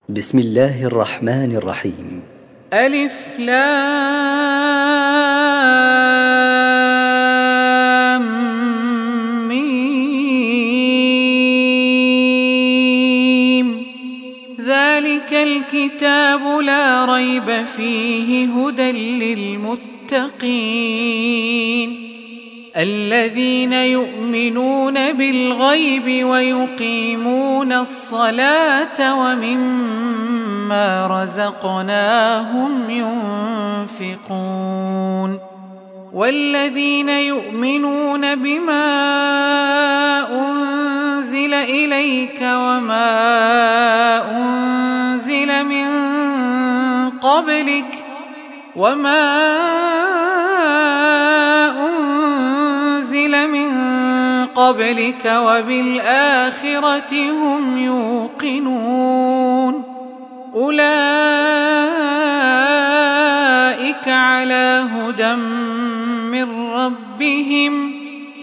بسم الله الرحمن الرحيم. ألف لام ميم. ذلك الكتاب لا ريب فيه هدى للمتقين الذين يؤمنون بالغيب ويقيمون الصلاة ومما رزقناهم ينفقون والذين يؤمنون بما أنزل إليك وما أنزل من قبلك وبالآخرة هم يوقنون أولئك على هدى من ربهم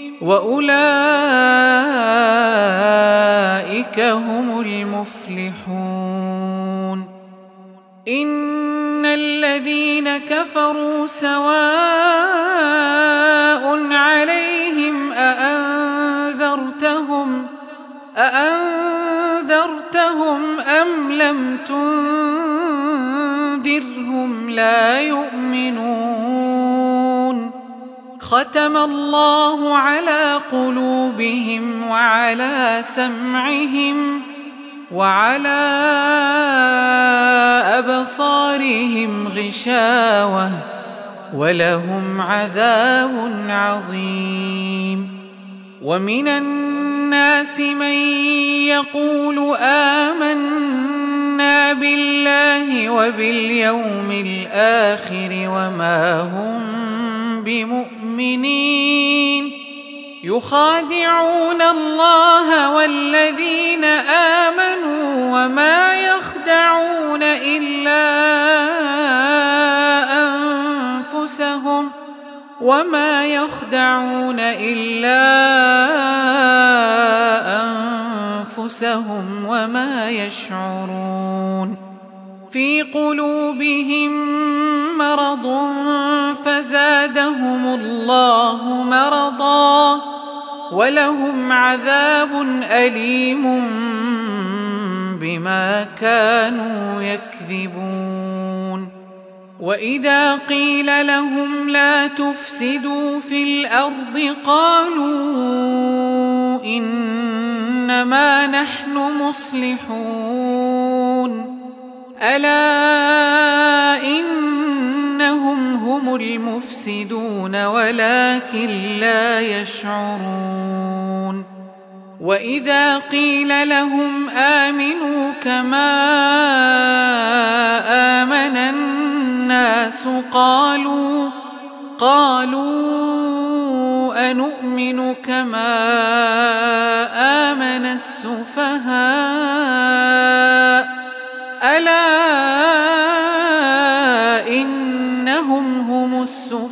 وأولئك هم المفلحون إن الذين كفروا سواء عليهم أأنذرتهم أم لم تنذرهم لا يؤمنون ختم الله على قلوبهم وعلى سمعهم وعلى أبصارهم غشاوة ولهم عذاب عظيم ومن الناس من يقول آمنا بالله وباليوم الآخر وما هم بمؤمنين يخادعون الله والذين آمنوا وما يخدعون إلا أنفسهم وما يشعرون في قلوبهم مرض فزادهم الله مرضا ولهم عذاب أليم بما كانوا يكذبون وإذا قيل لهم لا تفسدوا في الأرض قالوا إنما نحن مصلحون ألا إنهم هم المفسدون ولكن لا يشعرون وإذا قيل لهم آمنوا كما آمن الناس قالوا أنؤمن كما آمن السفهاء ألا إنهم هم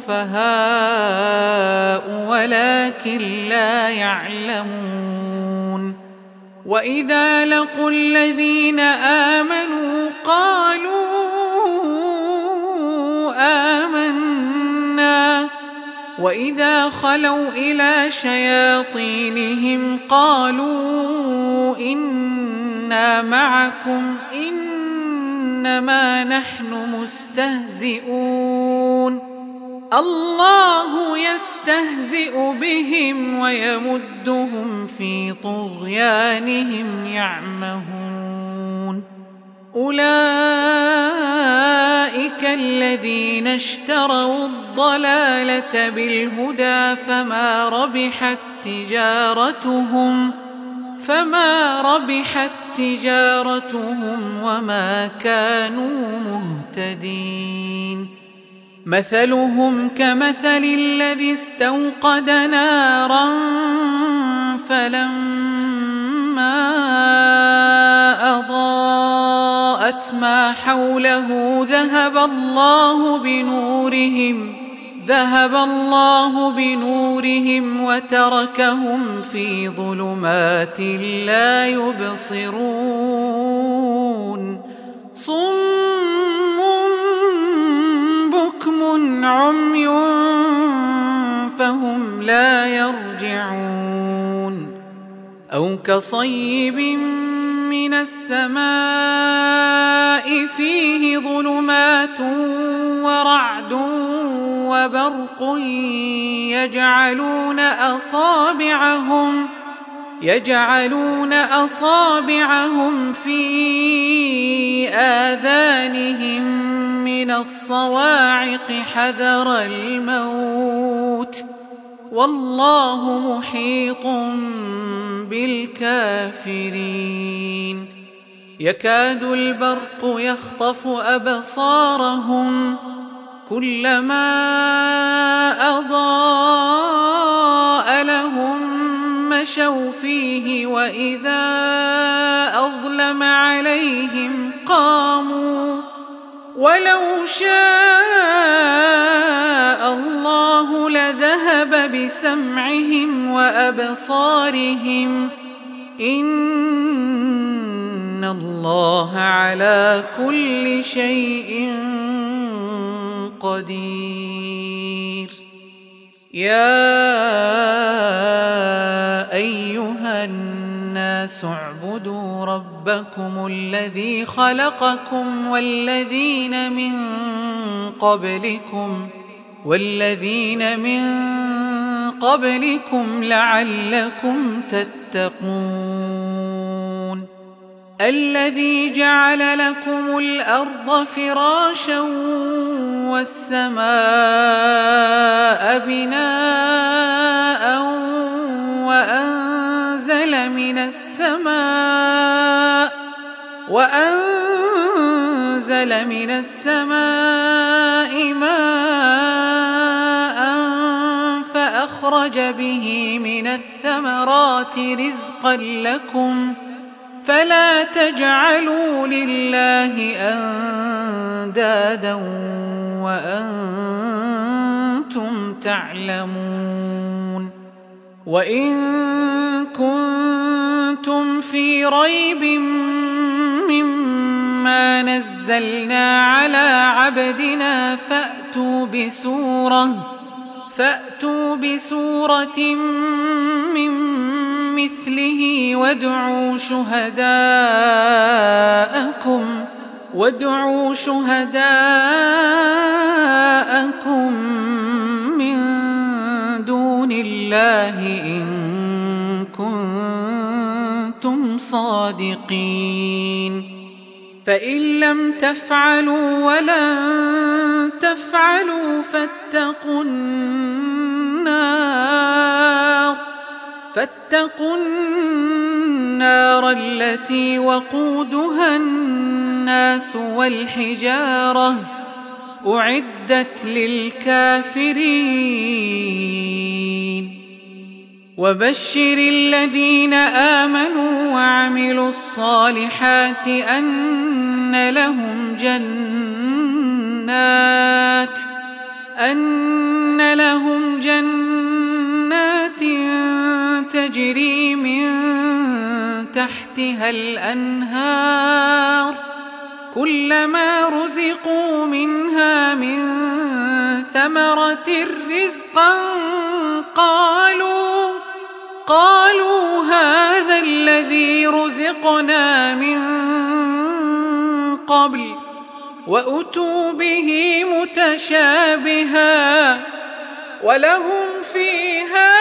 السفهاء ولكن لا يعلمون وإذا لقوا الذين آمنوا قالوا آمنا وإذا خلوا إلى شياطينهم قالوا إنا معكم إنما نحن مستهزئون الله يستهزئ بهم ويمدهم في طغيانهم يعمهون أولئك الذين اشتروا الضلالة بالهدى فما ربحت تجارتهم وما كانوا مهتدين مثلهم كمثل الذي استوقد نارا فلما أضاءت ما حوله ذهب الله بنورهم وتركهم في ظلمات لا يبصرون أو كصيب من السماء فيه ظلمات ورعد وبرق يجعلون أصابعهم في آذانهم من الصواعق حذر الموت والله محيط بالكافرين يكاد البرق يخطف أبصارهم كلما أضاء لهم مشوا فيه وإذا أظلم عليهم قاموا ولو شاء الله لذهب بسمعهم وأبصارهم إن الله على كل شيء قدير يا أيها الناس اعبدوا ربكم الذي خلقكم والذين من قبلكم لعلكم تتقون الذي جعل لكم الأرض فراشا والسماء بناء وأنزل من السماء ماء فأخرج به من الثمرات رزقا لكم فلا تجعلوا لله أندادا وأنتم تعلمون وإن كنتم في ريب مما نزلنا على عبدنا فأتوا بسورة من مثله وادعوا شهداءكم من دون الله إن كنتم صادقين فإن لم تفعلوا ولن تفعلوا فاتقوا النار التي وقودها الناس والحجارة أعدت للكافرين وبشر الذين آمنوا وعملوا الصالحات أن لهم جنات تجري من تحتها الأنهار كلما رزقوا منها من ثمرة رزقا قالوا هذا الذي رزقنا من قبل وأتوا به متشابها ولهم فيها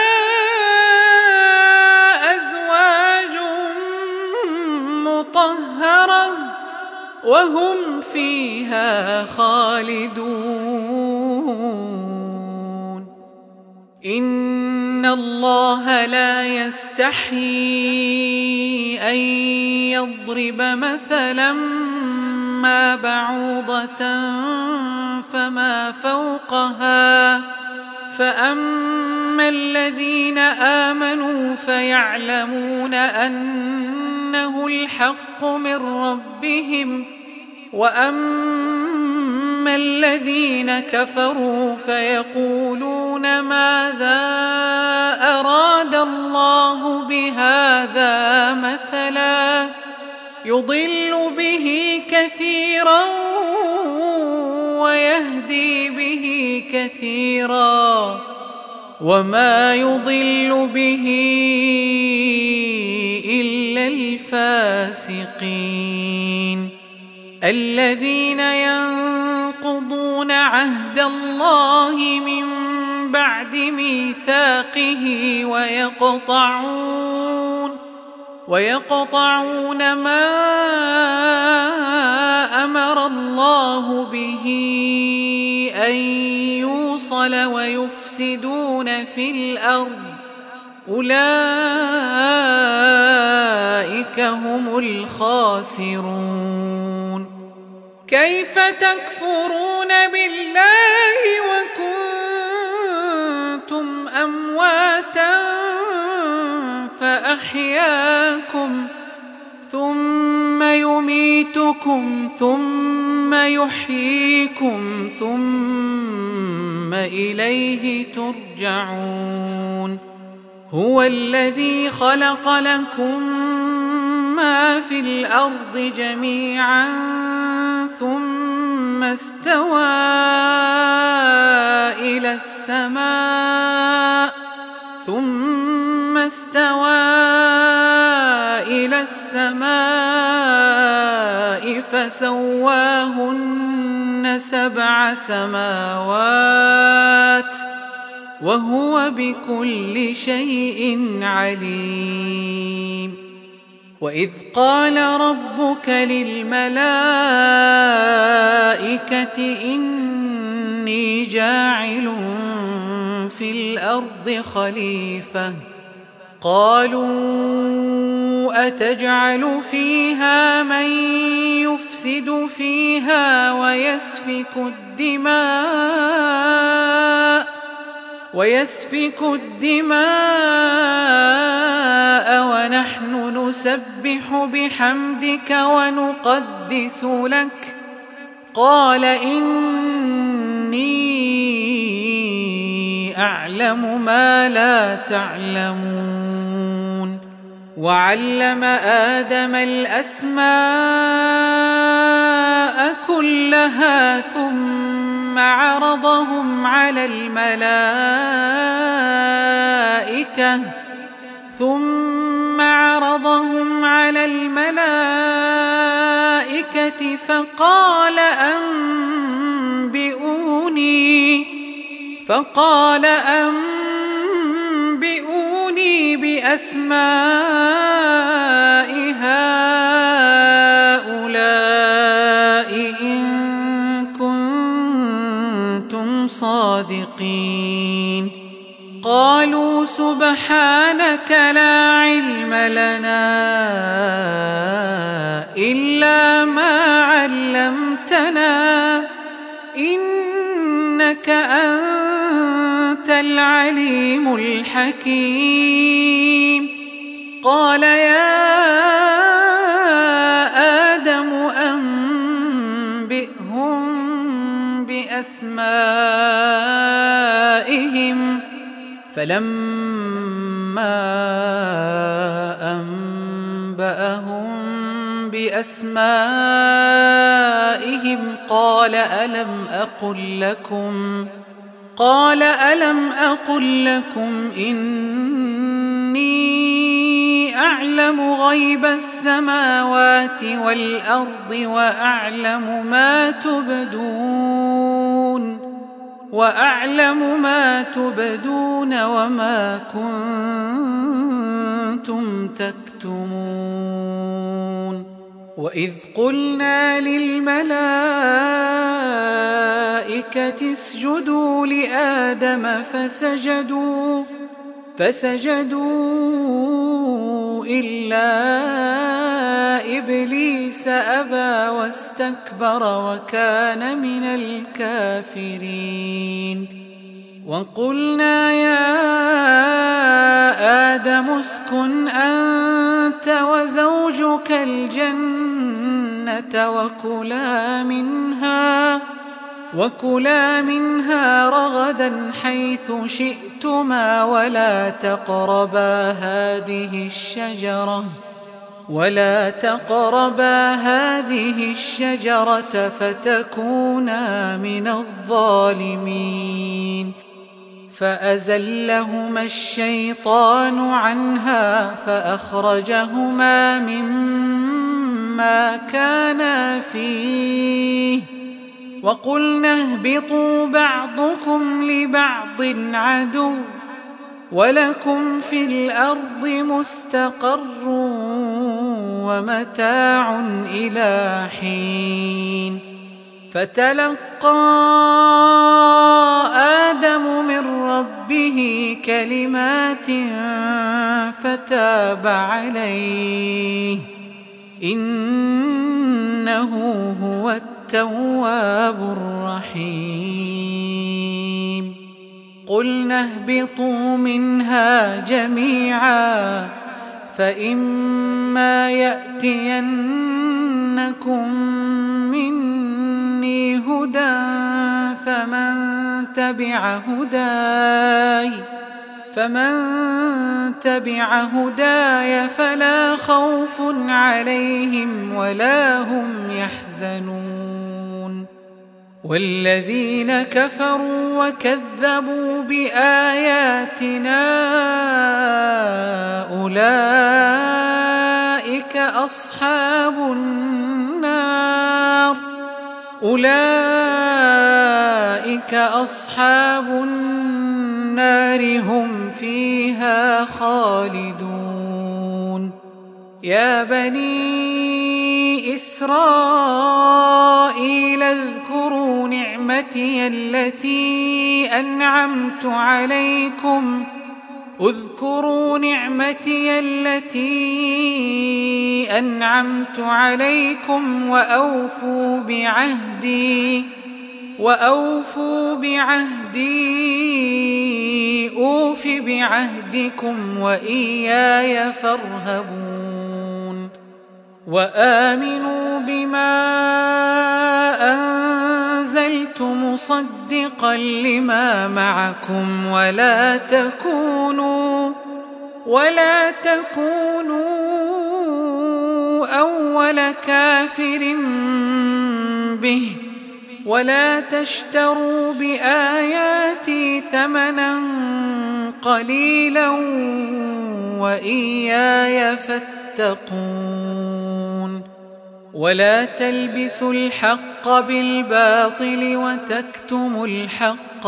أزواج مطهرة وهم فيها خالدون إن الله لا يستحيي أن يضرب مثلا ما بعوضة فما فوقها فأما الذين آمنوا فيعلمون أنه الحق من ربهم وأما الذين كفروا فيقولون ماذا أراد الله بهذا مثلا يضل به كثيرا ويهدي به كثيرا وما يضل به الفاسقين الذين ينقضون عهد الله من بعد ميثاقه ويقطعون ما أمر الله به أن يوصل ويفسدون في الأرض أولئك هم الخاسرون كيف تكفرون بالله وكنتم أمواتا فأحياكم ثم يميتكم ثم يحييكم ثم إليه ترجعون هو الذي خلق لكم ما في الأرض جميعا ثم استوى إلى السماء فسواهن 7 سماوات وهو بكل شيء عليم وإذ قال ربك للملائكة إني جاعل في الأرض خليفة قالوا أتجعل فيها من يفسد فيها ويسفك الدماء ونحن نسبح بحمدك ونقدس لك قال إني أعلم ما لا تعلمون وعلم آدم الأسماء كلها ثم عرضهم على الملائكة فقال أنبئوني بأسماء هؤلاء إن كنتم صادقين قالوا سبحانك لا علم لنا إلا ما علمتنا إنك أنت العليم الحكيم قال يا آدم أنبئهم بأسمائهم فلما أنبأهم بأسمائهم قال ألم أقل لكم إني أعلم غيب السماوات والأرض وأعلم ما تبدون وما كنتم تكتمون وإذ قلنا للملائكة اسجدوا لآدم فسجدوا إلا إبليس أبى واستكبر وكان من الكافرين وقلنا يا آدم اسكن أنت وزوجك الجنة وكلا منها رغدا حيث شئتما ولا تقربا هذه الشجرة فتكونا من الظالمين فأزلهما الشيطان عنها فأخرجهما مما كانا فيه وقلنا اهبطوا بعضكم لبعض عدو ولكم في الأرض مستقر ومتاع إلى حين فتلقى آدم من ربه كلمات فتاب عليه إنه هو التواب الرحيم قلنا اهبطوا منها جميعا فإما يأتينكم مني هدى فمن تبع هداي فلا خوف عليهم ولا هم يحزنون والذين كفروا وكذبوا بآياتنا أولئك أصحاب النار هم فيها خالدون يا بني إسرائيل اذكروا نعمتي التي أنعمت عليكم وأوفوا بعهدي أوف بعهدكم وإياي فارهبون وآمنوا بما أنزلت مصدقا لما معكم ولا تكونوا أول كافر به ولا تشتروا بآياتي ثمنا قليلا وإياي فاتقون ولا تلبسوا الحق بالباطل وتكتموا الحق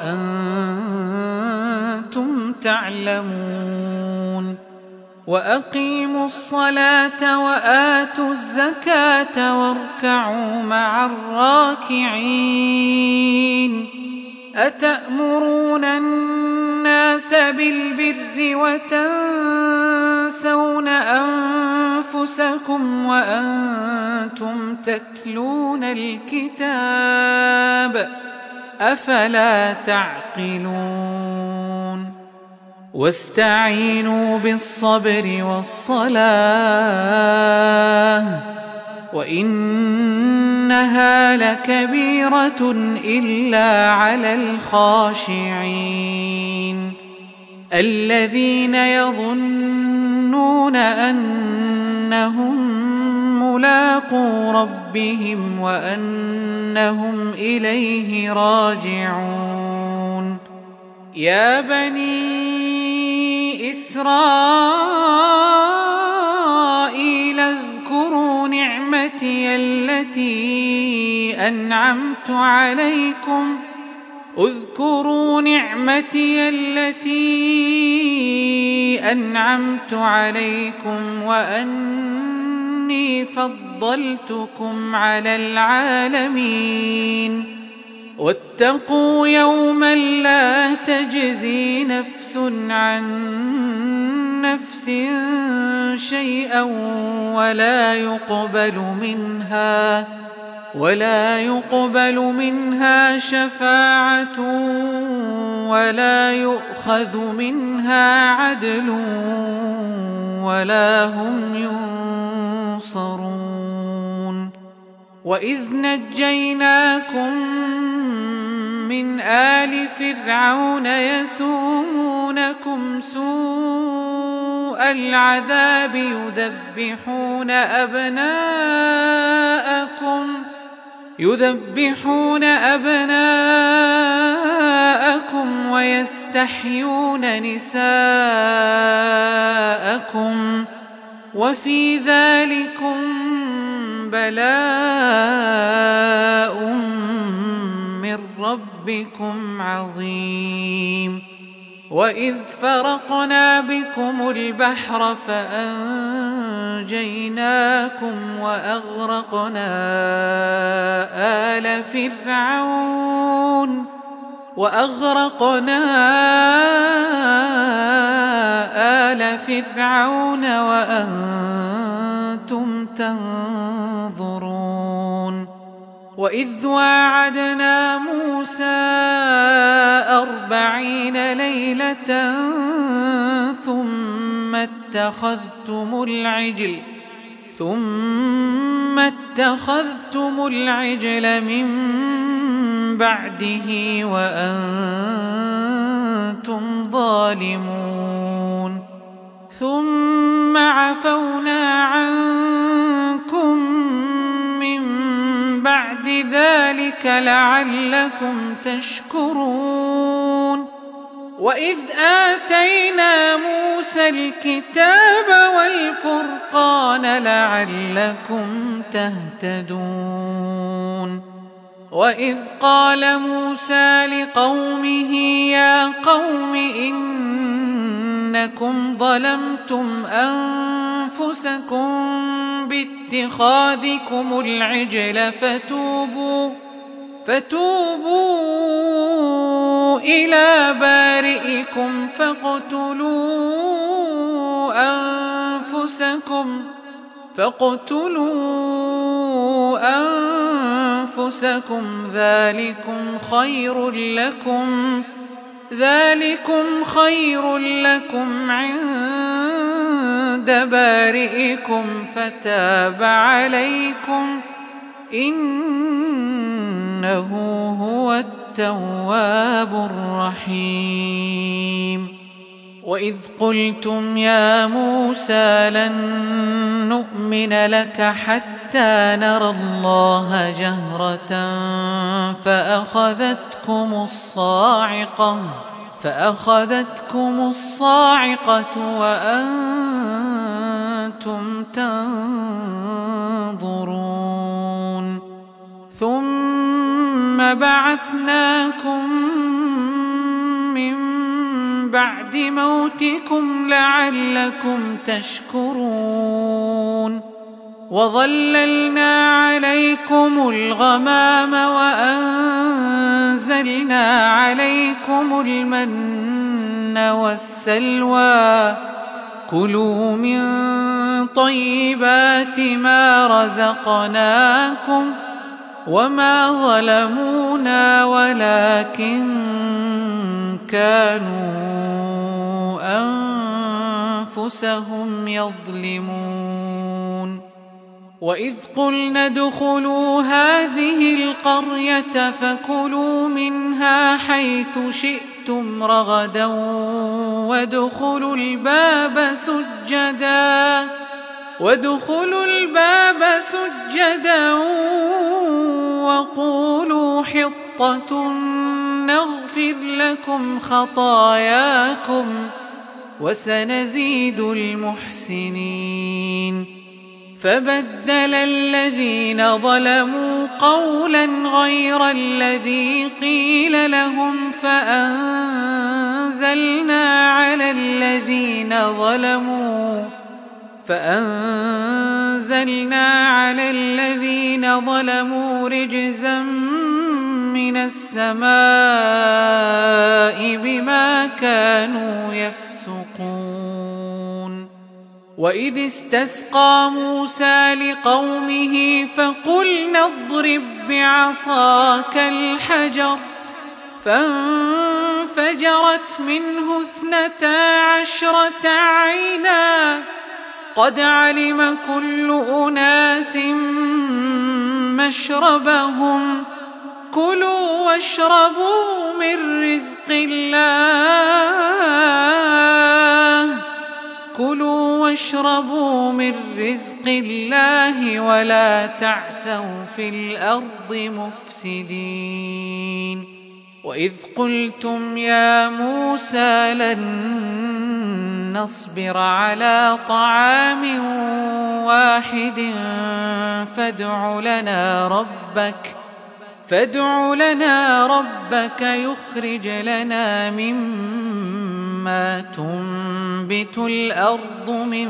وأنتم تعلمون وأقيموا الصلاة وآتوا الزكاة واركعوا مع الراكعين أتأمرون الناس بالبر وتنسون أنفسكم وأنتم تتلون الكتاب أفلا تعقلون واستعينوا بالصبر والصلاة وإنها لكبيرة إلا على الخاشعين الذين يظنون أنهم ملاقو ربهم وأنهم إليه راجعون يا بني إسرائيل اذكروا نعمتي التي أنعمت عليكم وأني فضلتكم على العالمين واتقوا يوما لا تجزي نفس عن نفس شيئا ولا يقبل منها شفاعة ولا يؤخذ منها عدل ولا هم ينصرون وإذ نجيناكم من آل فرعون يسومونكم سوء العذاب يذبحون أبناءكم ويستحيون تستحيون نساءكم وفي ذلكم بلاء من ربكم عظيم. وإذ فرقنا بكم البحر فأنجيناكم وأغرقنا آل فرعون وأنتم تنظرون. وإذ واعدنا موسى 40 ليلة ثم اتخذتم العجل من بعده وأنتم ظالمون. ثم عفونا عنكم من بعد ذلك لعلكم تشكرون. وإذ آتينا موسى الكتاب والفرقان لعلكم تهتدون. وإذ قال موسى لقومه يا قوم إنكم ظلمتم أنفسكم باتخاذكم العجل فتوبوا إلى بارئكم فاقتلوا أنفسكم ذلكم خير لكم عند بارئكم فتاب عليكم إنه هو التواب الرحيم. وإذ قلتم يا موسى لن نؤمن لك حتى نرى الله جهرة فأخذتكم الصاعقة وأنتم تنظرون. ثم بعثناكم من بعد موتكم لعلكم تشكرون. وظللنا عليكم الغمام وأنزلنا عليكم المن والسلوى كلوا من طيبات ما رزقناكم وما ظلمونا ولكن كانوا أنفسهم يظلمون. وإذ قلنا ادخلوا هذه القرية فكلوا منها حيث شئتم رغدا وادخلوا الباب سجدا وقولوا حطة نغفر لكم خطاياكم وسنزيد المحسنين. فبدل الذين ظلموا قولا غير الذي قيل لهم فأنزلنا على الذين ظلموا رجزا من السماء بما كانوا يفسقون. وإذ استسقى موسى لقومه فقلنا اضرب بعصاك الحجر فانفجرت منه 12 عينا قد علم كل أناس مشربهم كلوا واشربوا من رزق الله ولا تعثوا في الأرض مفسدين. وإذ قلتم يا موسى لن نصبر على طعام واحد فادع لنا ربك يخرج لنا مما تنبت الأرض من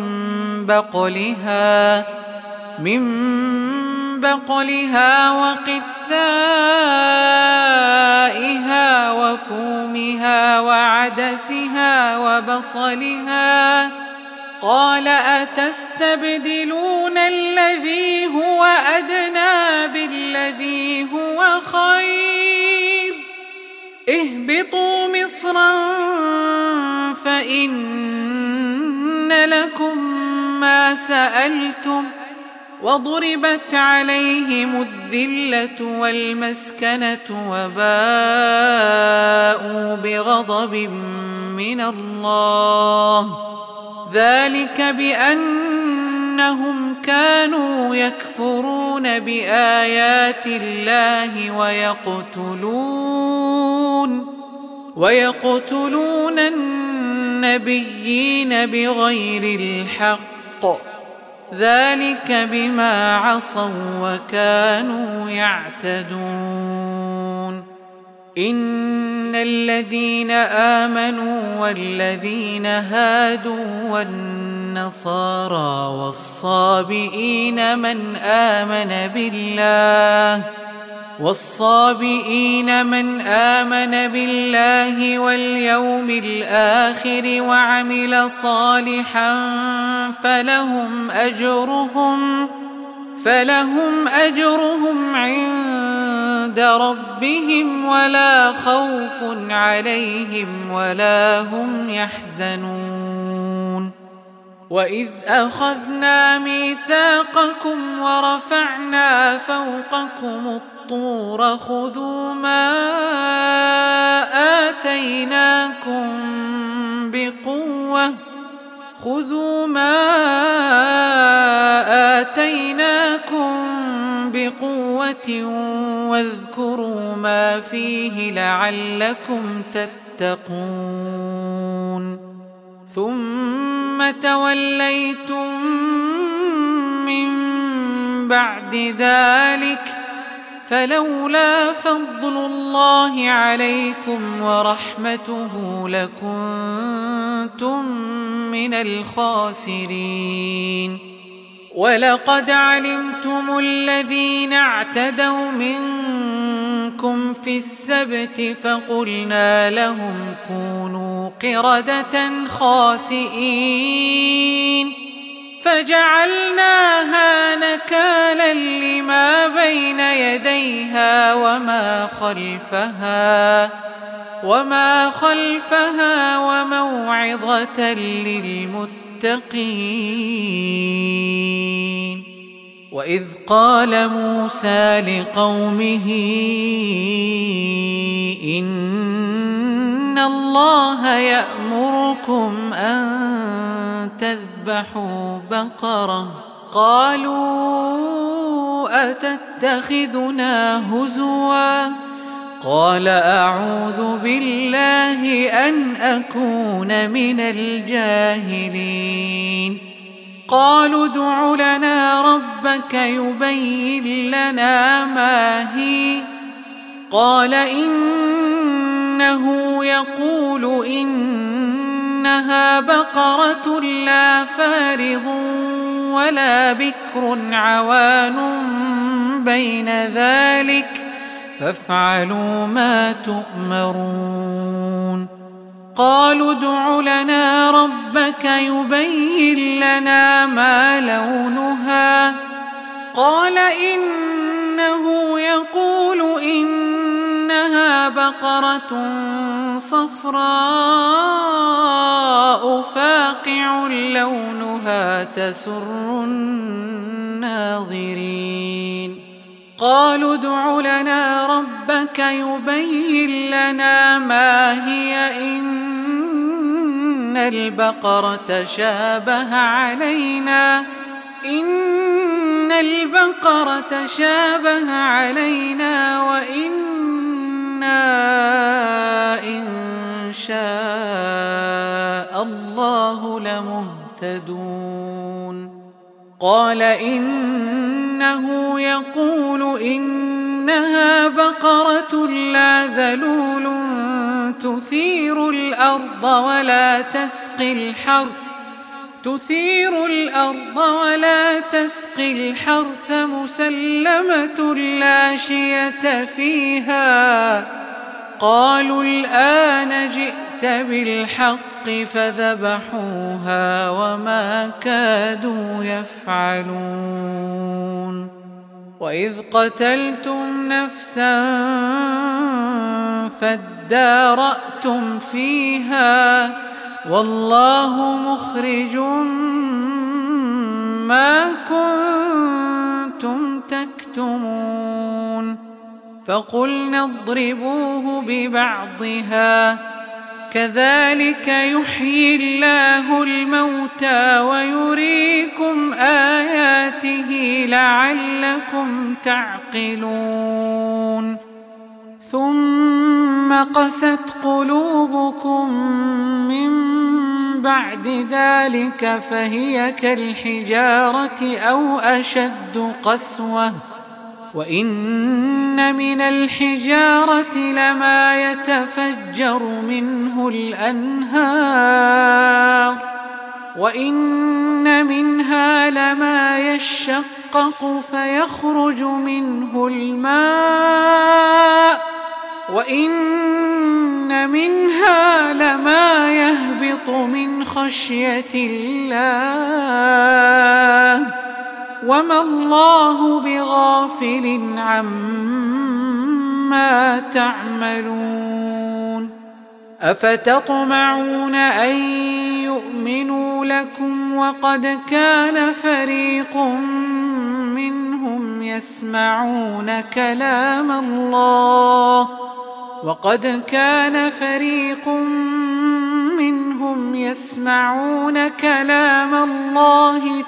بقلها وقثائها وفومها وعدسها وبصلها قال أتستبدلون الذي هو أدنى بالذي هو خير اهبطوا مصرا فإن لكم ما سألتم وضربت عليهم الذلة والمسكنة وباءوا بغضب من الله ذلك بأنهم كانوا يكفرون بآيات الله ويقتلون النبيين بغير الحق ذلك بما عصوا وكانوا يعتدون إن الذين آمنوا والذين هادوا والنصارى والصابئين من آمن بالله واليوم الآخر وعمل صالحا فلهم أجرهم عند ربهم ولا خوف عليهم ولا هم يحزنون وإذ أخذنا ميثاقكم ورفعنا فوقكم الطور خذوا ما آتيناكم بقوة واذكروا ما فيه لعلكم تتقون ثم توليتم من بعد ذلك فلولا فضل الله عليكم ورحمته لكنتم من الخاسرين ولقد علمتم الذين اعتدوا منكم في السبت فقلنا لهم كونوا قردة خاسئين فجعلناها نكالا لما بين يديها وما خلفها وموعظة للمتقين وإذ قال موسى لقومه إن الله يأمركم أن تذبحوا بقرة قالوا أتتخذنا هزوا قال أعوذ بالله أن أكون من الجاهلين قالوا ادع لنا ربك يبين لنا ما هي قال إنه يقول إنها بقرة لا فارض ولا بكر عوان بين ذلك فافعلوا ما تؤمرون قالوا ادع لنا ربك يبين لنا ما لونها قال إنه يقول إنها بقرة صفراء فاقع لونها تسر الناظرين قالوا ادع لنا ربك يبين لنا ما هي إن البقرة شابه علينا وإنا مهتدون. قال إنه يقول إنها بقرة لا ذلول تثير الأرض ولا تسقي الحرث مسلمة لا شية فيها. قالوا الآن جئت بالحق فذبحوها وما كادوا يفعلون. وإذ قتلتم نفسا فادارأتم فيها والله مخرج ما كنتم تكتمون. فقلنا اضربوه ببعضها كذلك يحيي الله الموتى ويريكم آياته لعلكم تعقلون. ثم قست قلوبكم من بعد ذلك فهي كالحجارة أو أشد قسوة. وإن من الحجارة لما يتفجر منه الأنهار وإن منها لما يشقق فيخرج منه الماء وإن منها لما يهبط من خشية الله وما الله بغافل عما تعملون. أفتطمعون أن يؤمنوا لكم وقد كان فريق منهم يسمعون كلام الله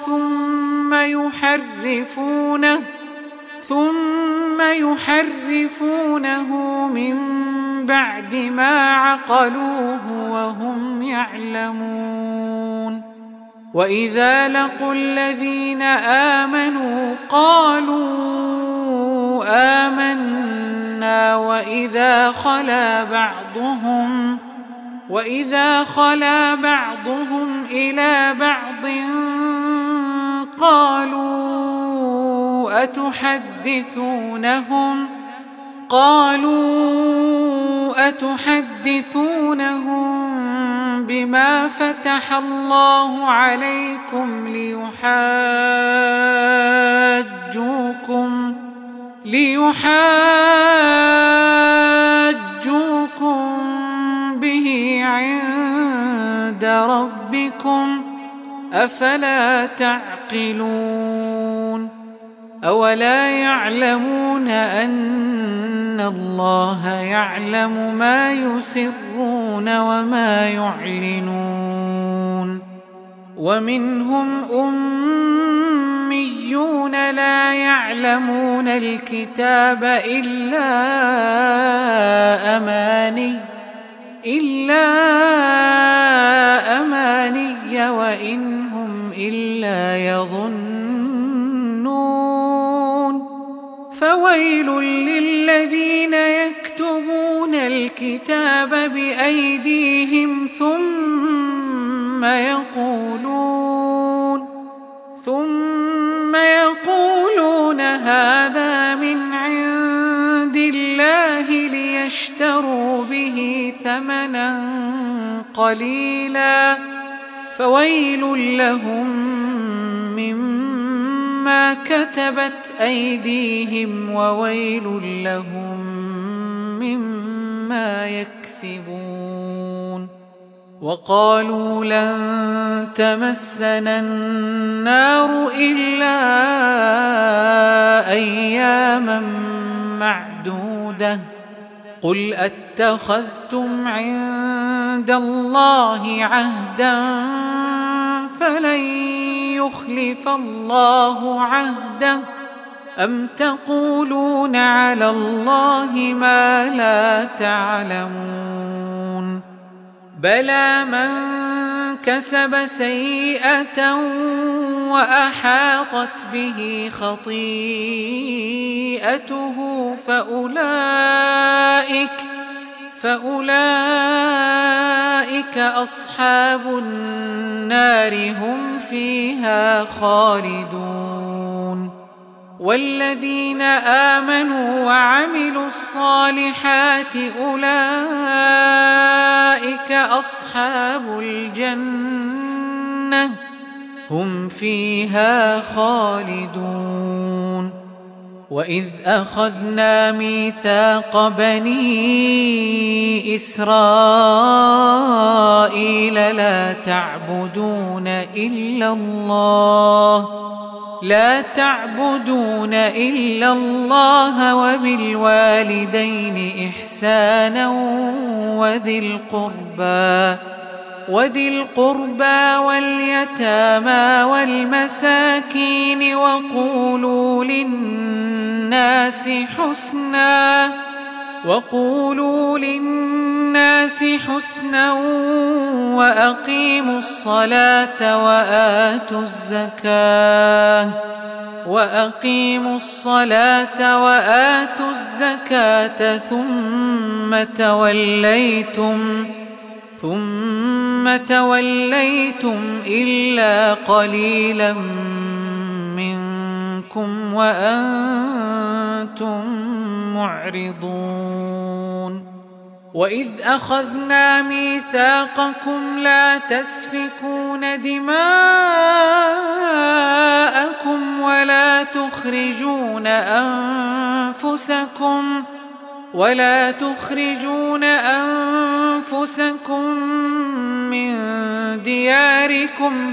ثم يحرفونه من بعد ما عقلوه وهم يعلمون. وإذا لقوا الذين آمنوا قالوا آمنا وإذا خلا بعضهم إلى بعض قالوا أتحدثونهم بما فتح الله عليكم ليحاجوكم به عند ربكم أفلا تعقلون. أولا يعلمون أن الله يعلم ما يسرون وما يعلنون. ومنهم أميون لا يعلمون الكتاب إلا أماني وإن هم إلا يظنون. فويل للذين يكتبون الكتاب بأيديهم ثم يقولون هذا من عند الله ليشتروا به ثمنا قليلا فويل لهم مما كتبت أيديهم وويل لهم مما يكسبون. وقالوا لن تمسنا النار إلا أياما معدودة قل أتخذتم عند الله عهدا فلن يخلف الله عهده أم تقولون على الله ما لا تعلمون بلى من كسب سيئة وأحاطت به خطيئته فأولئك أصحاب النار هم فيها خالدون. والذين آمنوا وعملوا الصالحات أولئك أصحاب الجنة هم فيها خالدون. وإذ أخذنا ميثاق بني إسرائيل لا تعبدون إلا الله وبالوالدين إحسانا وذي القربى واليتامى والمساكين وقولوا للناس حسنا وأقيموا الصلاة وآتوا الزكاة ثم توليتم إلا قليلا منكم وأنتم معرضون. وإذ أخذنا ميثاقكم لا تسفكون دماءكم ولا تخرجون أنفسكم من دياركم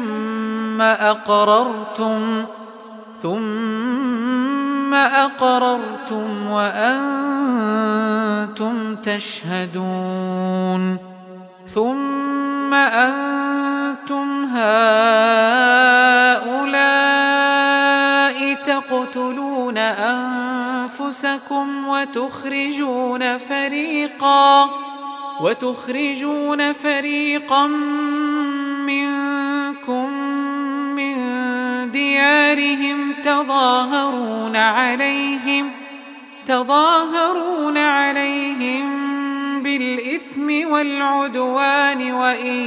ثم أقررتم وأنتم تشهدون. ثم أنتم هؤلاء تقتلون أنفسكم وتخرجون فريقا منكم من ديارهم تظاهرون عليهم بالإثم والعدوان وإن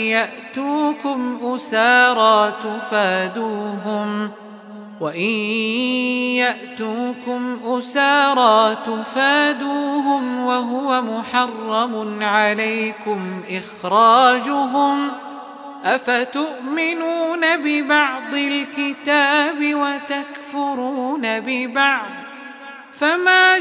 يأتوكم أسارى تفادوهم وهو محرم عليكم إخراجهم أفتؤمنون ببعض الكتاب وتكفرون ببعض فما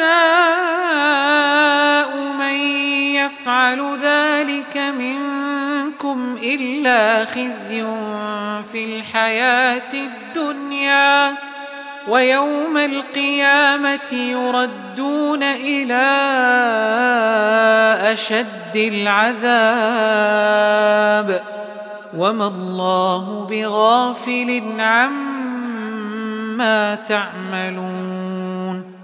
جزاء من يفعل ذلك منكم إلا خزي في الحياة الدنيا ويوم القيامة يردون إلى أشد العذاب وما الله بغافل عما تعملون.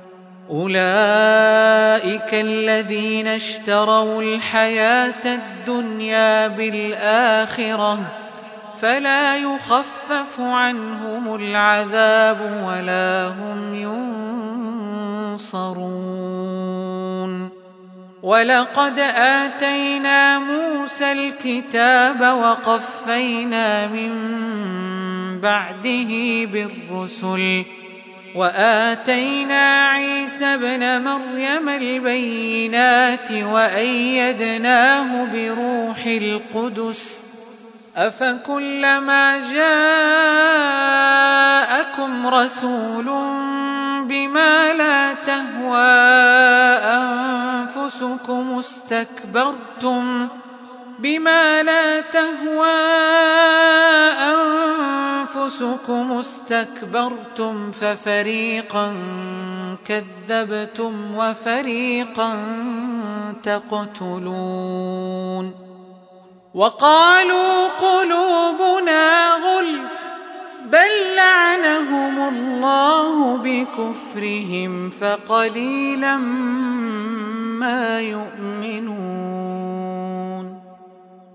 أولئك الذين اشتروا الحياة الدنيا بالآخرة فلا يخفف عنهم العذاب ولا هم ينصرون. ولقد آتينا موسى الكتاب وقفينا من بعده بالرسل وآتينا عيسى ابن مريم البينات وأيدناه بروح القدس أفكلما جاءكم رسول بما لا تهوى أنفسكم استكبرتم ففريقا كذبتم وفريقا تقتلون. وقالوا قلوبنا غلف بل لعنهم الله بكفرهم فقليلا ما يؤمنون.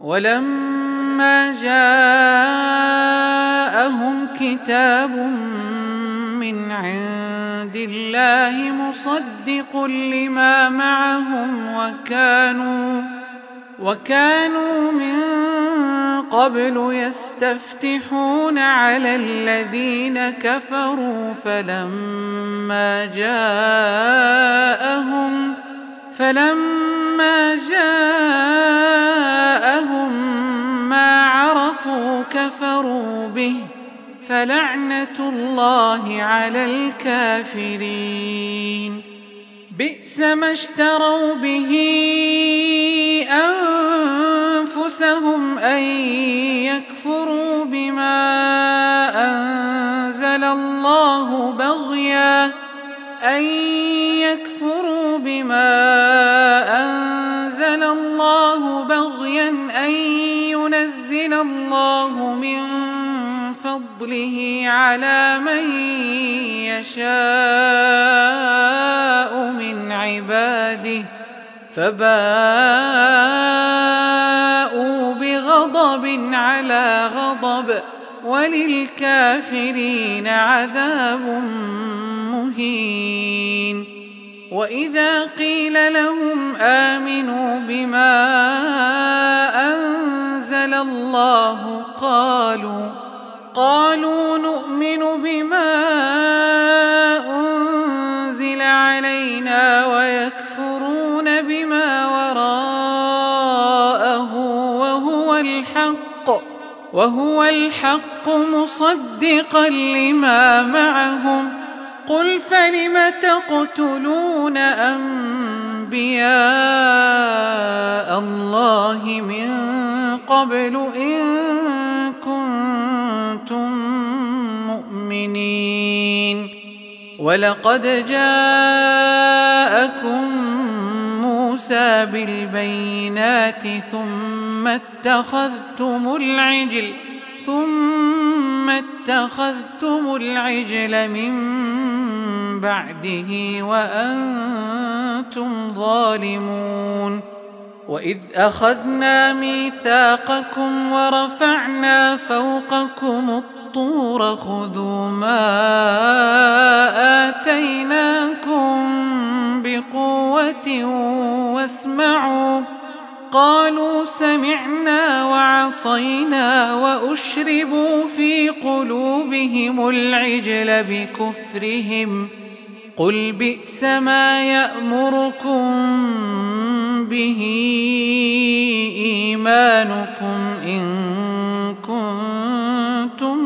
ولما جاءهم كتاب من عند الله مصدق لما معهم وكانوا من قبل يستفتحون على الذين كفروا فلما جاءهم ما عرفوا كفروا به فلعنة الله على الكافرين. بئس ما اشتروا به أنفسهم أن يكفروا بما أنزل الله بغيا أن ينزل الله من فضله على من يشاء من عباده فباءوا بغضب على غضب وللكافرين عذاب مهين. وإذا قيل لهم آمنوا بما أنزل الله قالوا نؤمن بما أنزل علينا ويكفرون بما وراءه وهو الحق مصدقا لما معهم. قل فلم تقتلون أنبياء الله من قبل إن كنتم مؤمنين. ولقد جاءكم موسى بالبينات ثم اتخذتم العجل من بعده وأنتم ظالمون. وإذ أخذنا ميثاقكم ورفعنا فوقكم الطور خذوا ما آتيناكم بقوة واسمعوا. قالوا سمعنا وعصينا وأشربوا في قلوبهم العجل بكفرهم. قل بئس ما يأمركم به إيمانكم إن كنتم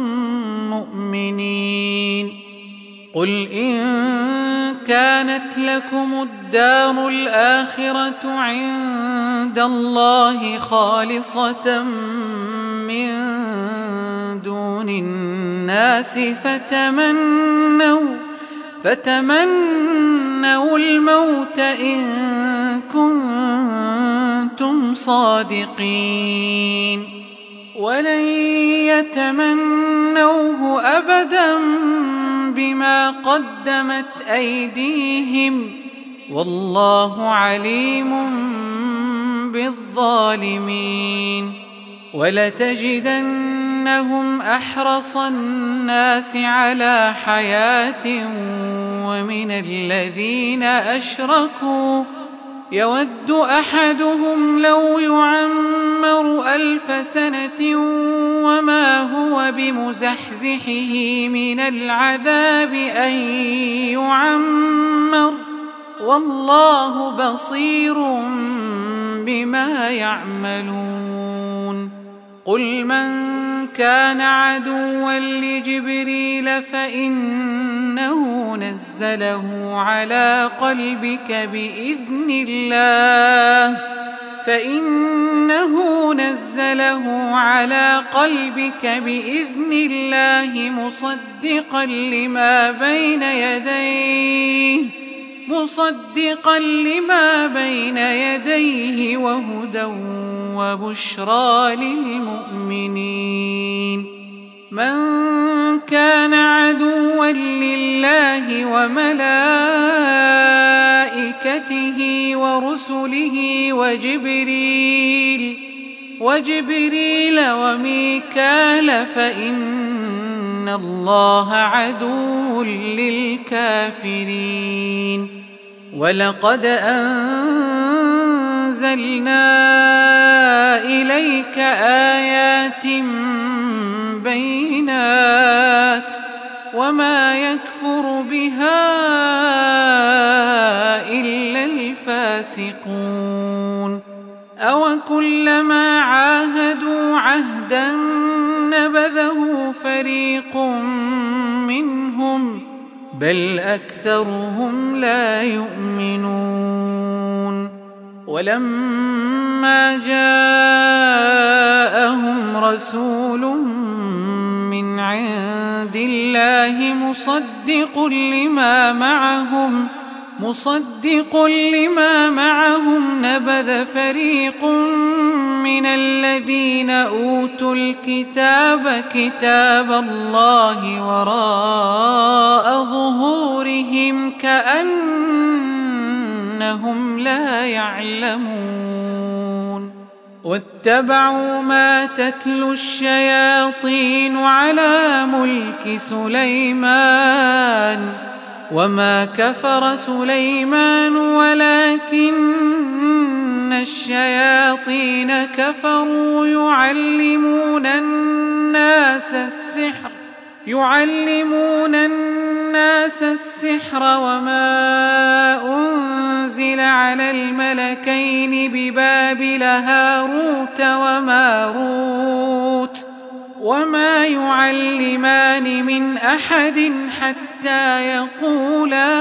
مؤمنين. قل إن كانت لكم الدار الآخرة عند الله خالصة من دون الناس فتمنوا الموت إن كنتم صادقين. ولن يتمنوه أبدا بما قدمت أيديهم والله عليم بالظالمين. ولتجدنهم أحرص الناس على حياة ومن الذين أشركوا يود أحدهم لو يعمر 1000 سنة وما هو بمزحزحه من العذاب أن يعمر والله بصير بما يعملون. قل من كان عدوا لجبريل فإنه نزله على قلبك بإذن الله مصدقا لما بين يديه وهدى وبشرى للمؤمنين. من كان عدوا لله وملائكته ورسله وجبريل وجبريل وميكال فإن الله عدو للكافرين ولقد أنزلنا إليك آيات بينات وما يكفر بها إلا الفاسقون أوكلما عاهدوا عهدا نبذه فريق منهم بل أكثرهم لا يؤمنون ولما جاءهم رسول من عند الله مصدق لما معهم نبذ فريق من الذين أوتوا الكتاب كتاب الله وراء ظهورهم كأنهم لا يعلمون واتبعوا ما تتلو الشياطين على ملك سليمان وما كفر سليمان ولكن الشياطين كفروا يعلمون الناس السحر وما أنزل على الملكين ببابل هاروت وماروت وما يعلمان من أحد حتى يقولا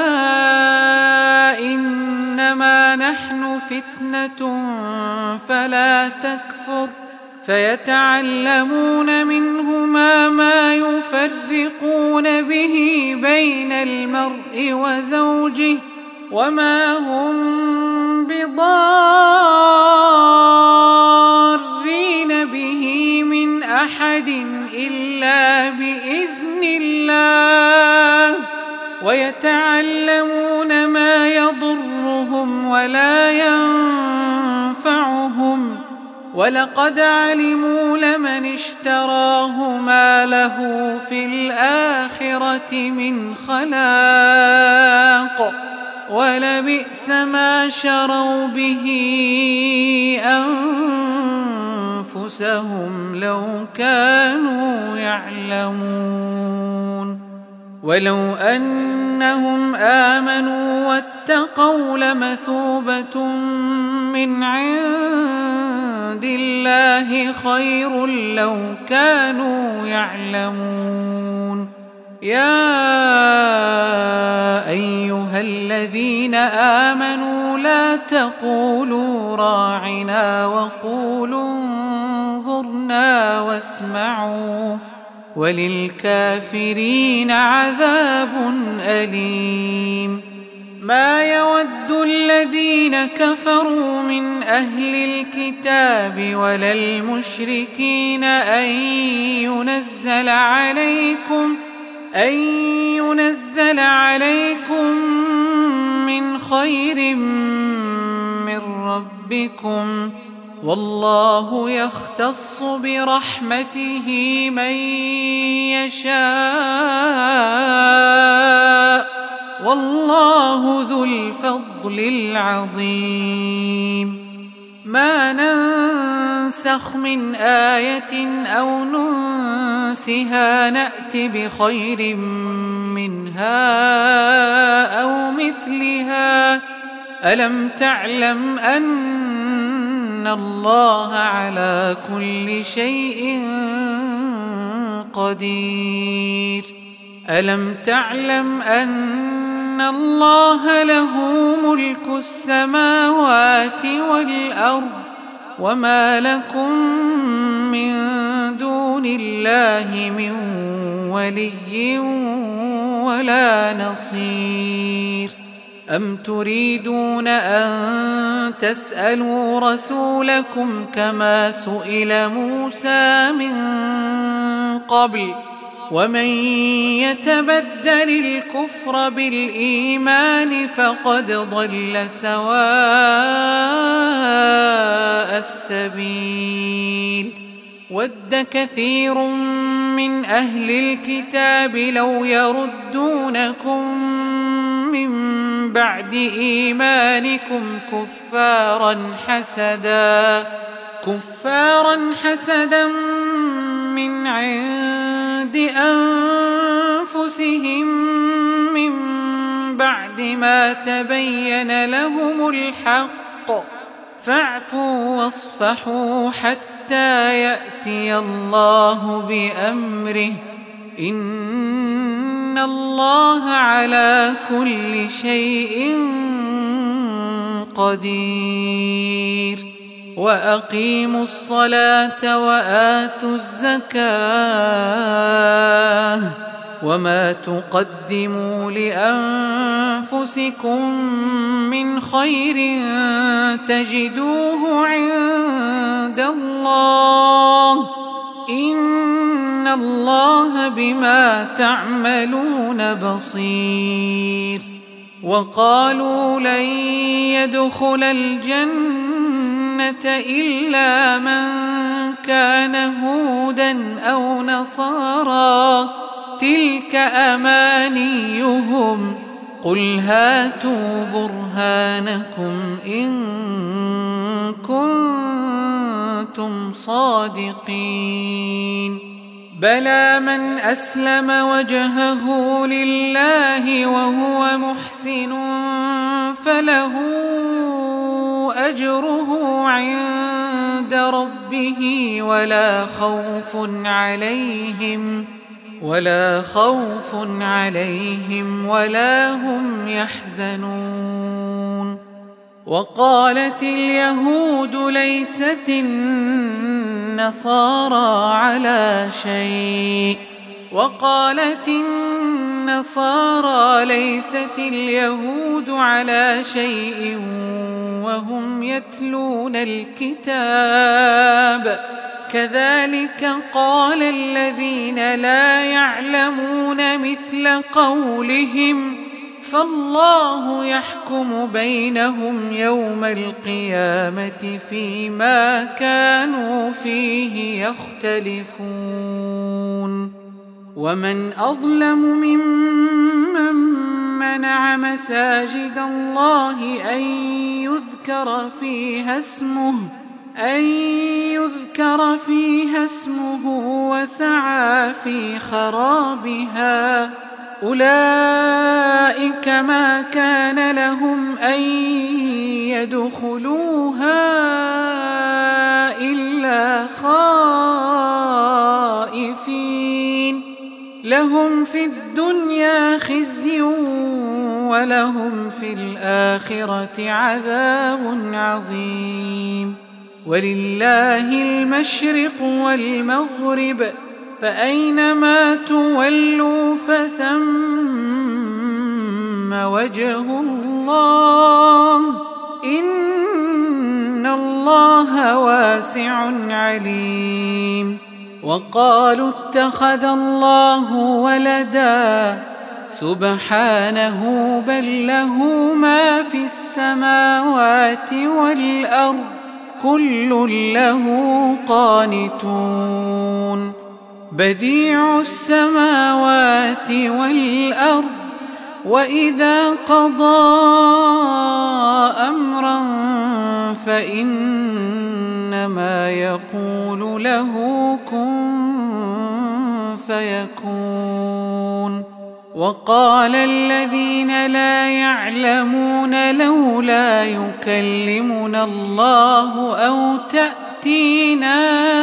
إنما نحن فتنة فلا تكفر فيتعلمون منهما ما يفرقون به بين المرء وزوجه وما هم بضارين به من أحد إلا بإذن الله ويتعلمون ما يضرهم ولا ينفعهم ولقد علموا لمن اشتراه ما له في الآخرة من خلاق ولبئس ما شروا به أنفسهم لو كانوا يعلمون ولو أنهم آمنوا واتقوا لمثوبة من عند الله خير لو كانوا يعلمون يا أيها الذين آمنوا لا تقولوا راعنا وقولوا انظرنا واسمعوا وللكافرين عذاب أليم ما يود الذين كفروا من أهل الكتاب ولا المشركين أن ينزل عليكم من خير من ربكم والله يختص برحمته من يشاء والله ذو الفضل العظيم ما ننسخ من آية أو ننسها نأت بخير منها أو مثلها ألم تعلم أن الله على كل شيء قدير ألم تعلم أن الله له ملك السماوات والأرض وما لكم من دون الله من ولي ولا نصير أم تريدون أن تسألوا رسولكم كما سئل موسى من قبل ومن يتبدل الكفر بالإيمان فقد ضل سواء السبيل ود كثير من أهل الكتاب لو يردونكم من بعد إيمانكم كفارا حسدا من عند أنفسهم من بعد ما تبين لهم الحق فاعفوا واصفحوا حتى يأتي الله بأمره إن الله على كل شيء قدير وأقيموا الصلاة وآتوا الزكاة وما تقدموا لأنفسكم من خير تجدوه عند الله إن الله بما تعملون بصير وقالوا لن يدخل الجنة إلا من كان هودا أو نصارى تلك أمانيهم قل هاتوا برهانكم إن كنتم صادقين بلى من أسلم وجهه لله وهو محسن فله أجره عند ربه ولا خوف عليهم ولا هم يحزنون وقالت اليهود ليست النصارى على شيء وقالت النصارى ليست اليهود على شيء وهم يتلون الكتاب كذلك قال الذين لا يعلمون مثل قولهم فالله يحكم بينهم يوم القيامة فيما كانوا فيه يختلفون ومن أظلم ممن منع مساجد الله أن يذكر فيها اسمه وسعى في خرابها أولئك ما كان لهم أن يدخلوها إلا خائفين لهم في الدنيا خزي ولهم في الآخرة عذاب عظيم ولله المشرق والمغرب فأينما تولوا فثم وجه الله إن الله واسع عليم وقالوا اتخذ الله ولدا سبحانه بل له ما في السماوات والأرض كل له قانتون بديع السماوات والأرض وإذا قضى أمرا فإنما يقول له كن فيكون وقال الذين لا يعلمون لولا يكلمنا الله أو تأتينا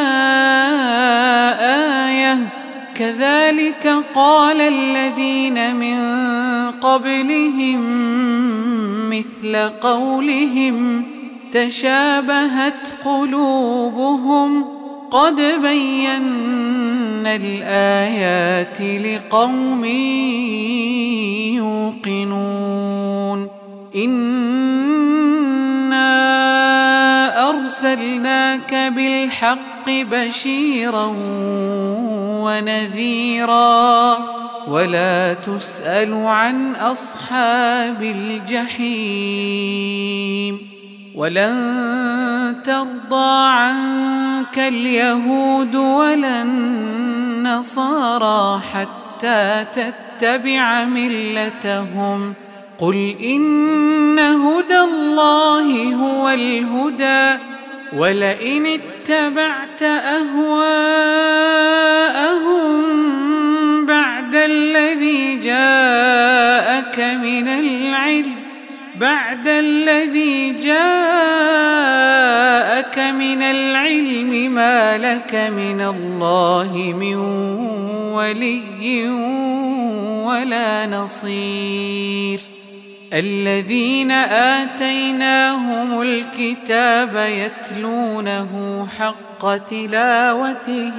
آية كذلك قال الذين من قبلهم مثل قولهم تشابهت قلوبهم قد بينا الآيات لقوم يوقنون إنا أرسلناك بالحق بشيرا ونذيرا ولا تسأل عن أصحاب الجحيم ولن ترضى عنك اليهود ولا النصارى حتى تتبع ملتهم قل إن هدى الله هو الهدى ولئن اتبعت أهواءهم بعد الذي جاءك من العلم ما لك من الله من ولي ولا نصير الذين آتيناهم الكتاب يتلونه حق تلاوته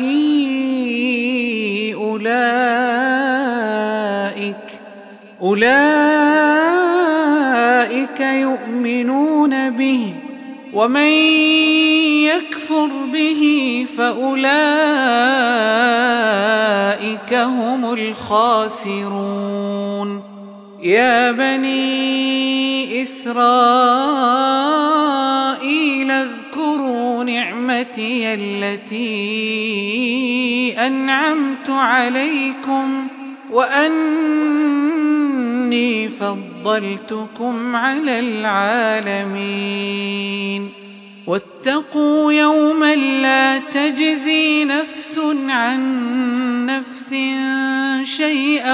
أولئك يؤمنون به ومن يكفر به فأولئك هم الخاسرون يا بني إسرائيل اذكروا نعمتي التي أنعمت عليكم وأني فضلتكم على العالمين واتقوا يوما لا تجزي نفس عن نفس شيئا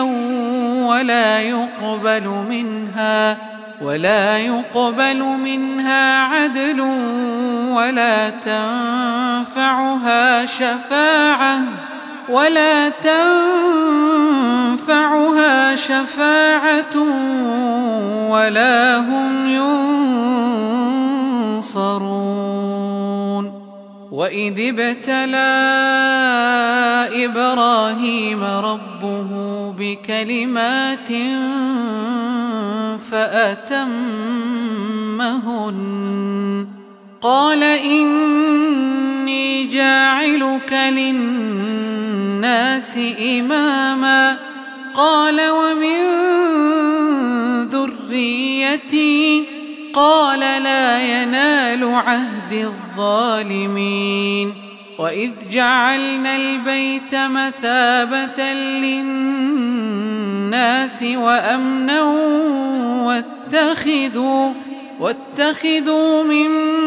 ولا يقبل منها عدل ولا تنفعها شفاعة ولا هم ينصرون وإذ ابتلى إبراهيم ربه بكلمات فأتمهن قال إني جاعلك للناس إماما قال ومن ذريتي قال لا ينال عهد الظالمين وإذ جعلنا البيت مثابة للناس وأمنا واتخذوا من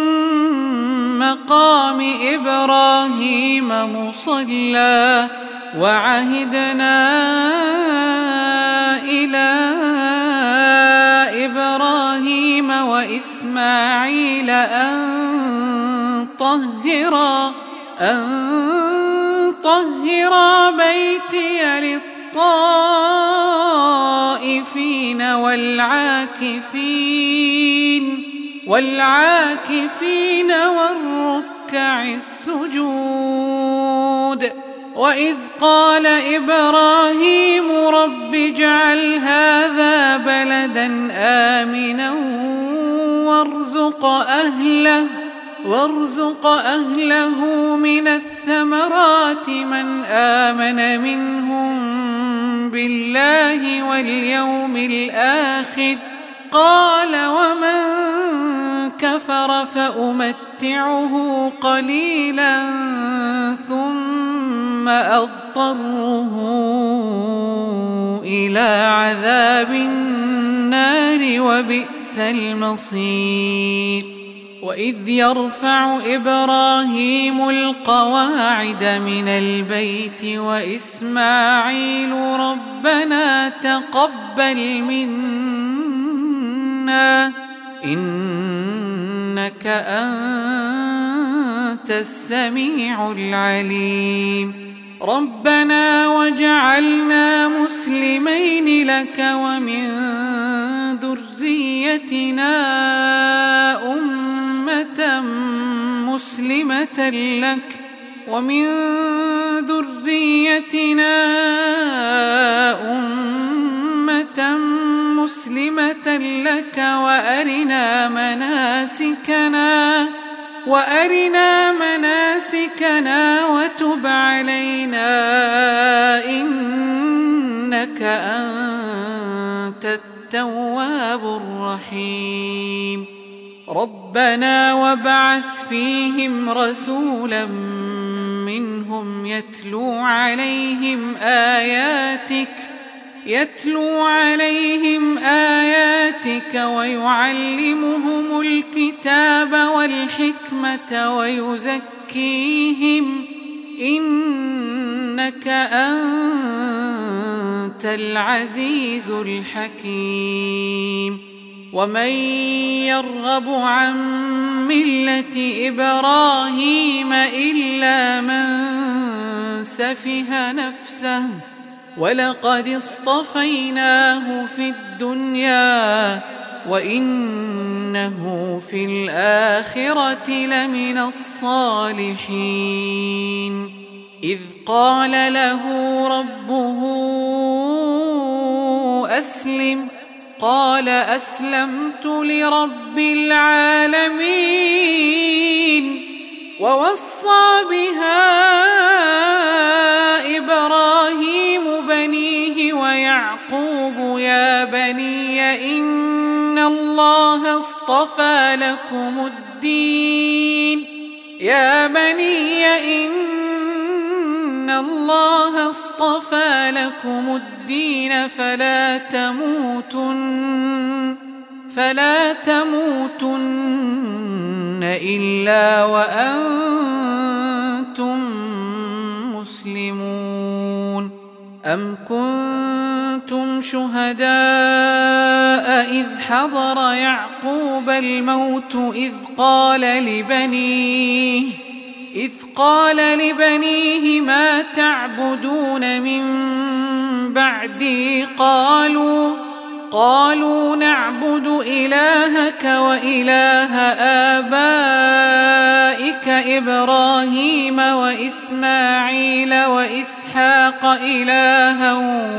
مقام إبراهيم مصلى وعهدنا إلى إبراهيم وإسماعيل أن طهرا بيتي للطائفين والعاكفين والركع السجود وإذ قال إبراهيم رب اجعل هذا بلدا آمنا وارزق أهله من الثمرات من آمن منهم بالله واليوم الآخر قال ومن كفر فأمتعه قليلا ثم أضطره إلى عذاب النار وبئس المصير وإذ يرفع إبراهيم القواعد من البيت وإسماعيل ربنا تقبل منا إنك أنت السميع العليم ربنا وجعلنا مسلمين لك ومن ذريتنا أمة مسلمة لك وأرنا مناسكنا وتب علينا إنك أنت التواب الرحيم ربنا وابعث فيهم رسولا منهم يتلو عليهم آياتك ويعلمهم الكتاب والحكمة ويزكيهم إنك أنت العزيز الحكيم ومن يرغب عن ملة إبراهيم إلا من سفه نفسه ولقد اصطفيناه في الدنيا وإنه في الآخرة لمن الصالحين إذ قال له ربه أسلم قال أسلمت لرب العالمين ووصى بها إبراهيم بنيه ويعقوب يا بني إن الله اصطفى لكم الدين فلا تموتن إلا وأنتم مسلمون أم كنتم شهداء إذ حضر يعقوب الموت إذ قال لبنيه ما تعبدون من بعدي قالوا نعبد إلهك وإله آبائك إبراهيم وإسماعيل وإسحاق إلها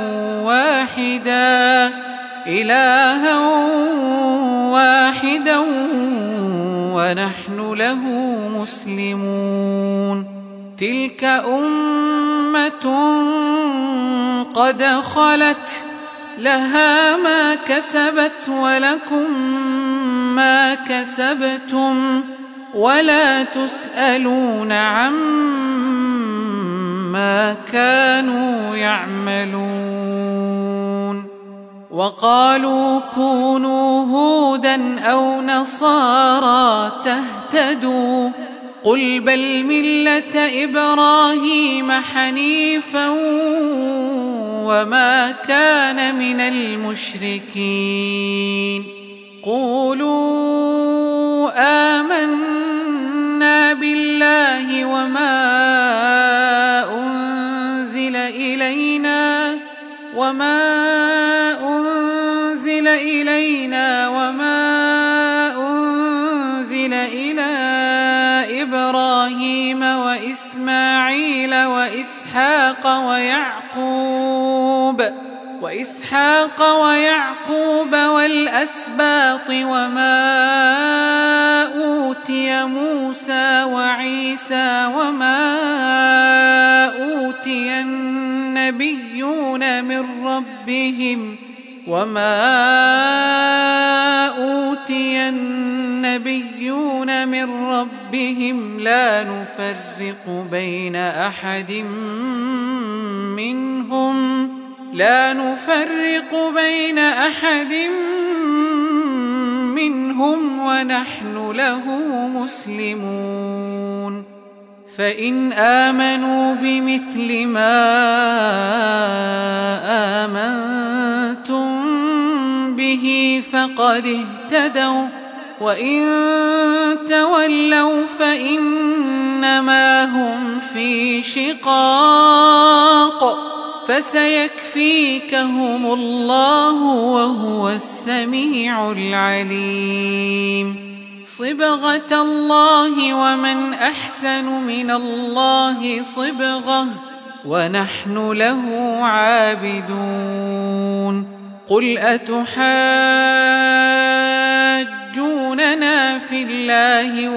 واحدا ونحن له مسلمون تلك أمة قد خلت لها ما كسبت ولكم ما كسبتم ولا تسألون عما كانوا يعملون وقالوا كونوا هودا أو نصارى تهتدوا قل بل ملة إبراهيم حنيفا وما كان من المشركين قولوا آمنا بالله وما أنزل إلينا وما أنزل إلى إبراهيم وإسماعيل وإسحاق ويعقوب والأسباط وما أوتي موسى وعيسى وما أوتي النبيون من ربهم لا نفرق بين أحد منهم ونحن له مسلمون فإن آمنوا بمثل ما آمنتم به فقد اهتدوا وإن تولوا فإنما هم في شقاق فسيكفيكهم الله وهو السميع العليم صبغة الله ومن أحسن من الله صبغة ونحن له عابدون قل أتحاجوننا في الله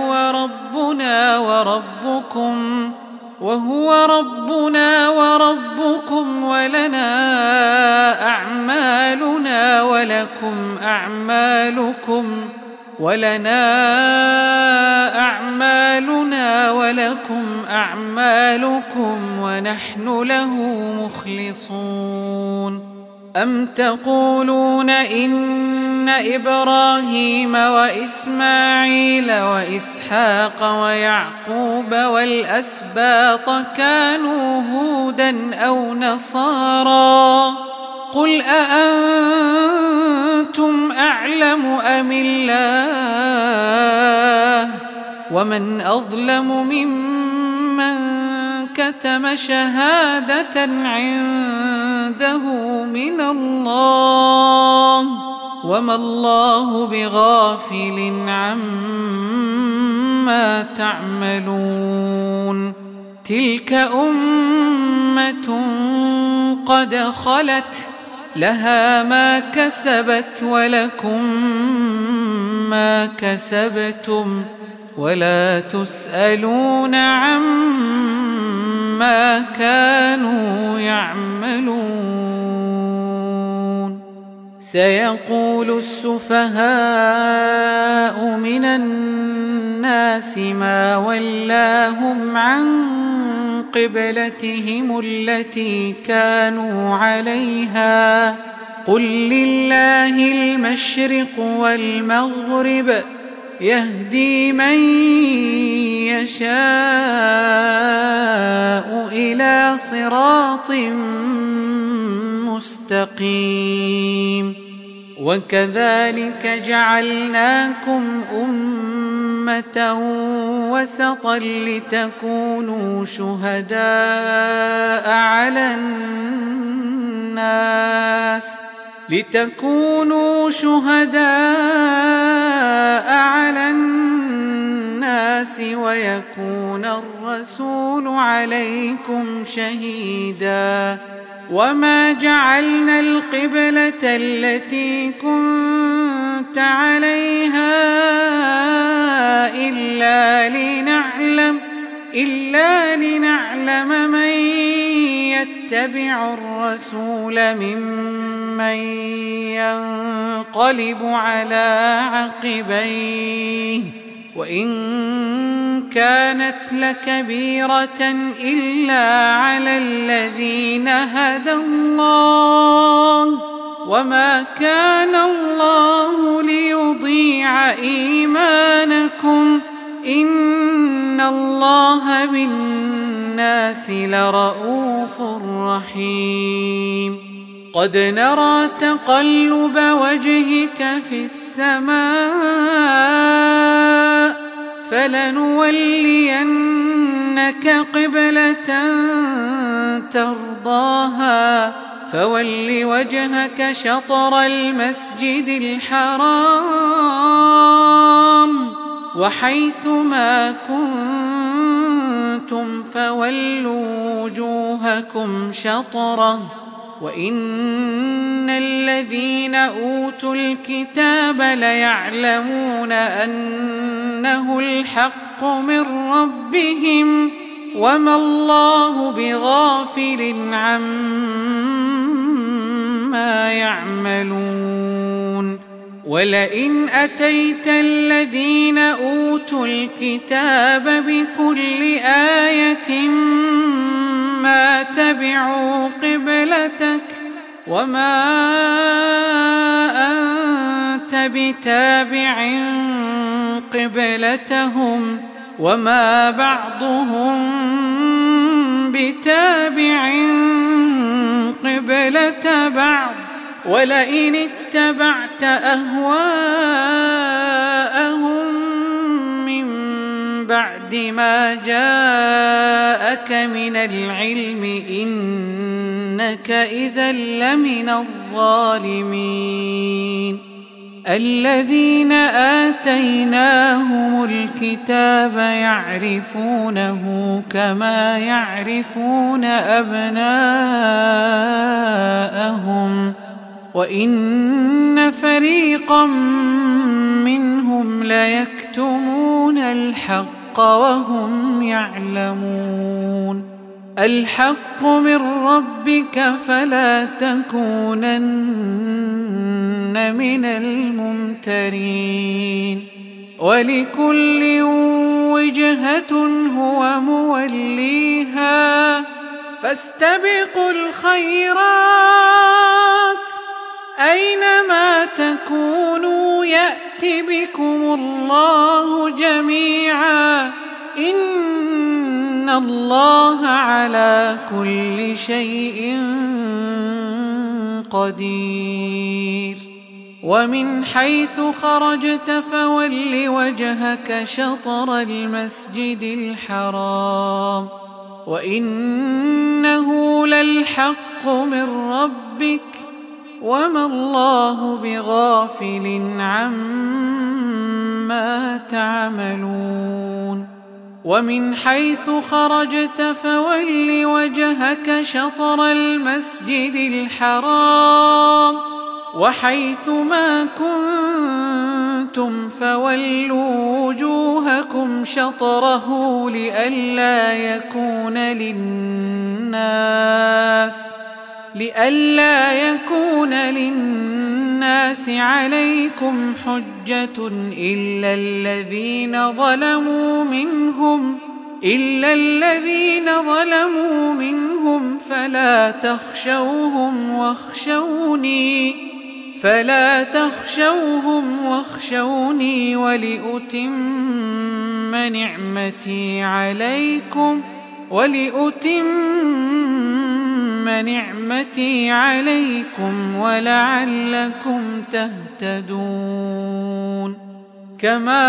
وهو ربنا وربكم ولنا أعمالنا ولكم أعمالكم ولنا أعمالنا ولكم أعمالكم ونحن له مخلصون. أم تقولون إن إبراهيم وإسماعيل وإسحاق ويعقوب والأسباط كانوا هودا أو نصارى؟ قل أأنتم أعلم أم الله؟ ومن أظلم ممن كتم شهادة عنده من الله، وما الله بغافل عما تعملون. تلك أمة قد خلت لها ما كسبت ولكم ما كسبتم ولا تسألون عما كانوا يعملون. سيقول السفهاء من الناس ما ولاهم عن قبلتهم التي كانوا عليها قل لله المشرق والمغرب يهدي من يشاء إلى صراط مستقيم. وكذلك جعلناكم أمة وسطا لتكونوا شهداء على الناس ويكون الرسول عليكم شهيدا. وما جعلنا القبلة التي كنت عليها إلا لنعلم من يتبع الرسول ممن ينقلب على عقبيه، وإن كانت لكبيرة إلا على الذين هدى الله، وما كان الله ليضيع إيمانكم إن الله بالناس لرءوف رحيم. قد نرى تقلب وجهك في السماء فلنولينك قبلة ترضاها فول وجهك شطر المسجد الحرام وحيث ما كنتم فولوا وجوهكم شطره وإن الذين أوتوا الكتاب ليعلمون أنه الحق من ربهم وما الله بغافل عما يعملون. ولئن أتيت الذين أوتوا الكتاب بكل آية ما تبعوا قبلتك وما أنت بتابع قبلتهم وما بعضهم بتابع قبلة بعض ولئن اتبعت أهواءهم من بعد ما جاءك من العلم إنك إذا لمن الظالمين. الذين آتيناهم الكتاب يعرفونه كما يعرفون أبناءهم وإن فريقا منهم ليكتمون الحق وهم يعلمون. الحق من ربك فلا تكونن من الممترين ولكل وجهة هو موليها فاستبقوا الخيرات أينما تكونوا يأت بكم الله جميعا إن الله على كل شيء قدير ومن حيث خرجت فول وجهك شطر المسجد الحرام وإنه للحق من ربك وما الله بغافل عما تعملون ومن حيث خرجت فول وجهك شطر المسجد الحرام وحيث ما كنتم فولوا وجوهكم شطره لئلا يكون للناس عليكم حجة إلا الذين ظلموا منهم فلا تخشوهم واخشوني ولأتم نعمتي عليكم ولعلكم تهتدون كما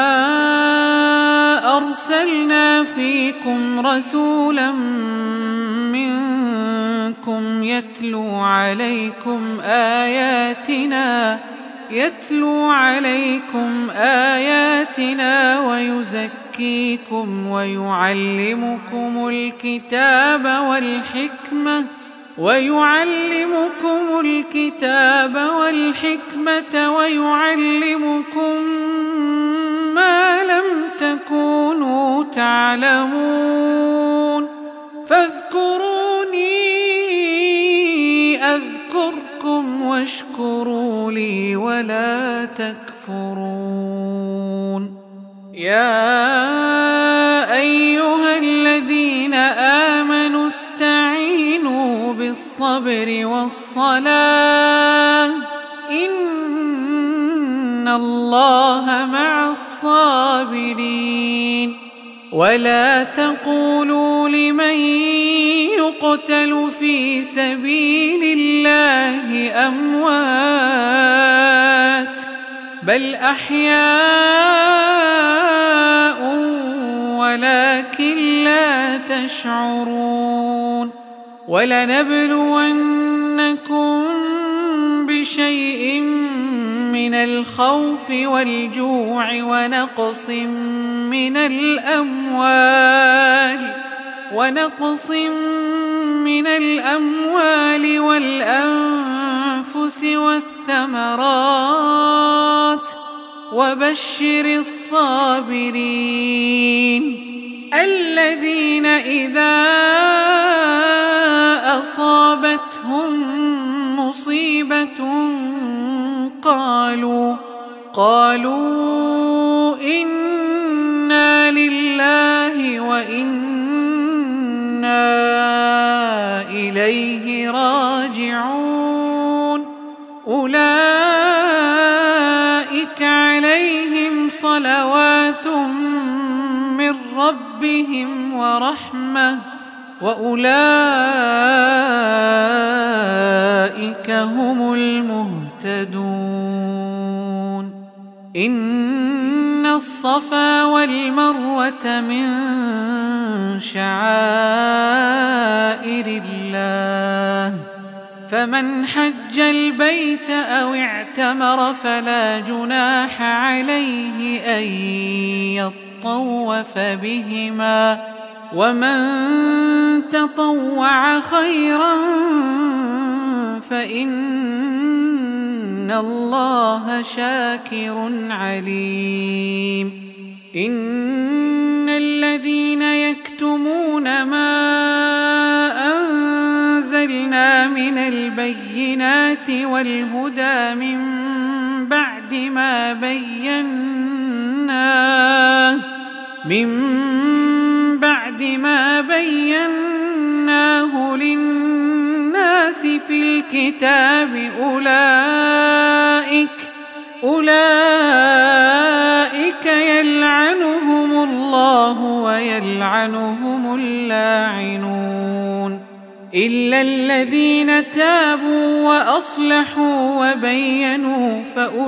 أرسلنا فيكم رسولا منكم يتلو عليكم آياتنا ويزكيكم ويعلمكم الكتاب والحكمة ويعلمكم ما لم تكونوا تعلمون فاذكروني أذكركم واشكروا لي ولا تكفرون يا أيها الذين آمنوا استعينوا بالصبر والصلاة إن الله مع الصابرين ولا تقولوا لمن يقتل في سبيل الله أموات بل أحياء ولكن لا تشعرون ولنبلونكم بشيء من الخوف والجوع ونقص من الأموال والأنفس والثمرات وبشر الصابرين الذين إذا أصابتهم مصيبة قالوا إنا لله وإنا إليه راجعون أولئك عليهم صلوات من ربهم ورحمة وأولئك هم المهتدون إن الصفا والمروة من شعائر الله فمن حج البيت أو اعتمر فلا جناح عليه أن يطوف بهما ومن تطوع خيرا فإن الله شاكر عليم إن الذين يكتمون ما أنزلنا من البينات والهدى من بعد ما بيناه للناس في الكتاب أولئك يلعنهم الله ويلعنهم اللاعنون إلا الذين تابوا وأصلحوا وبينوا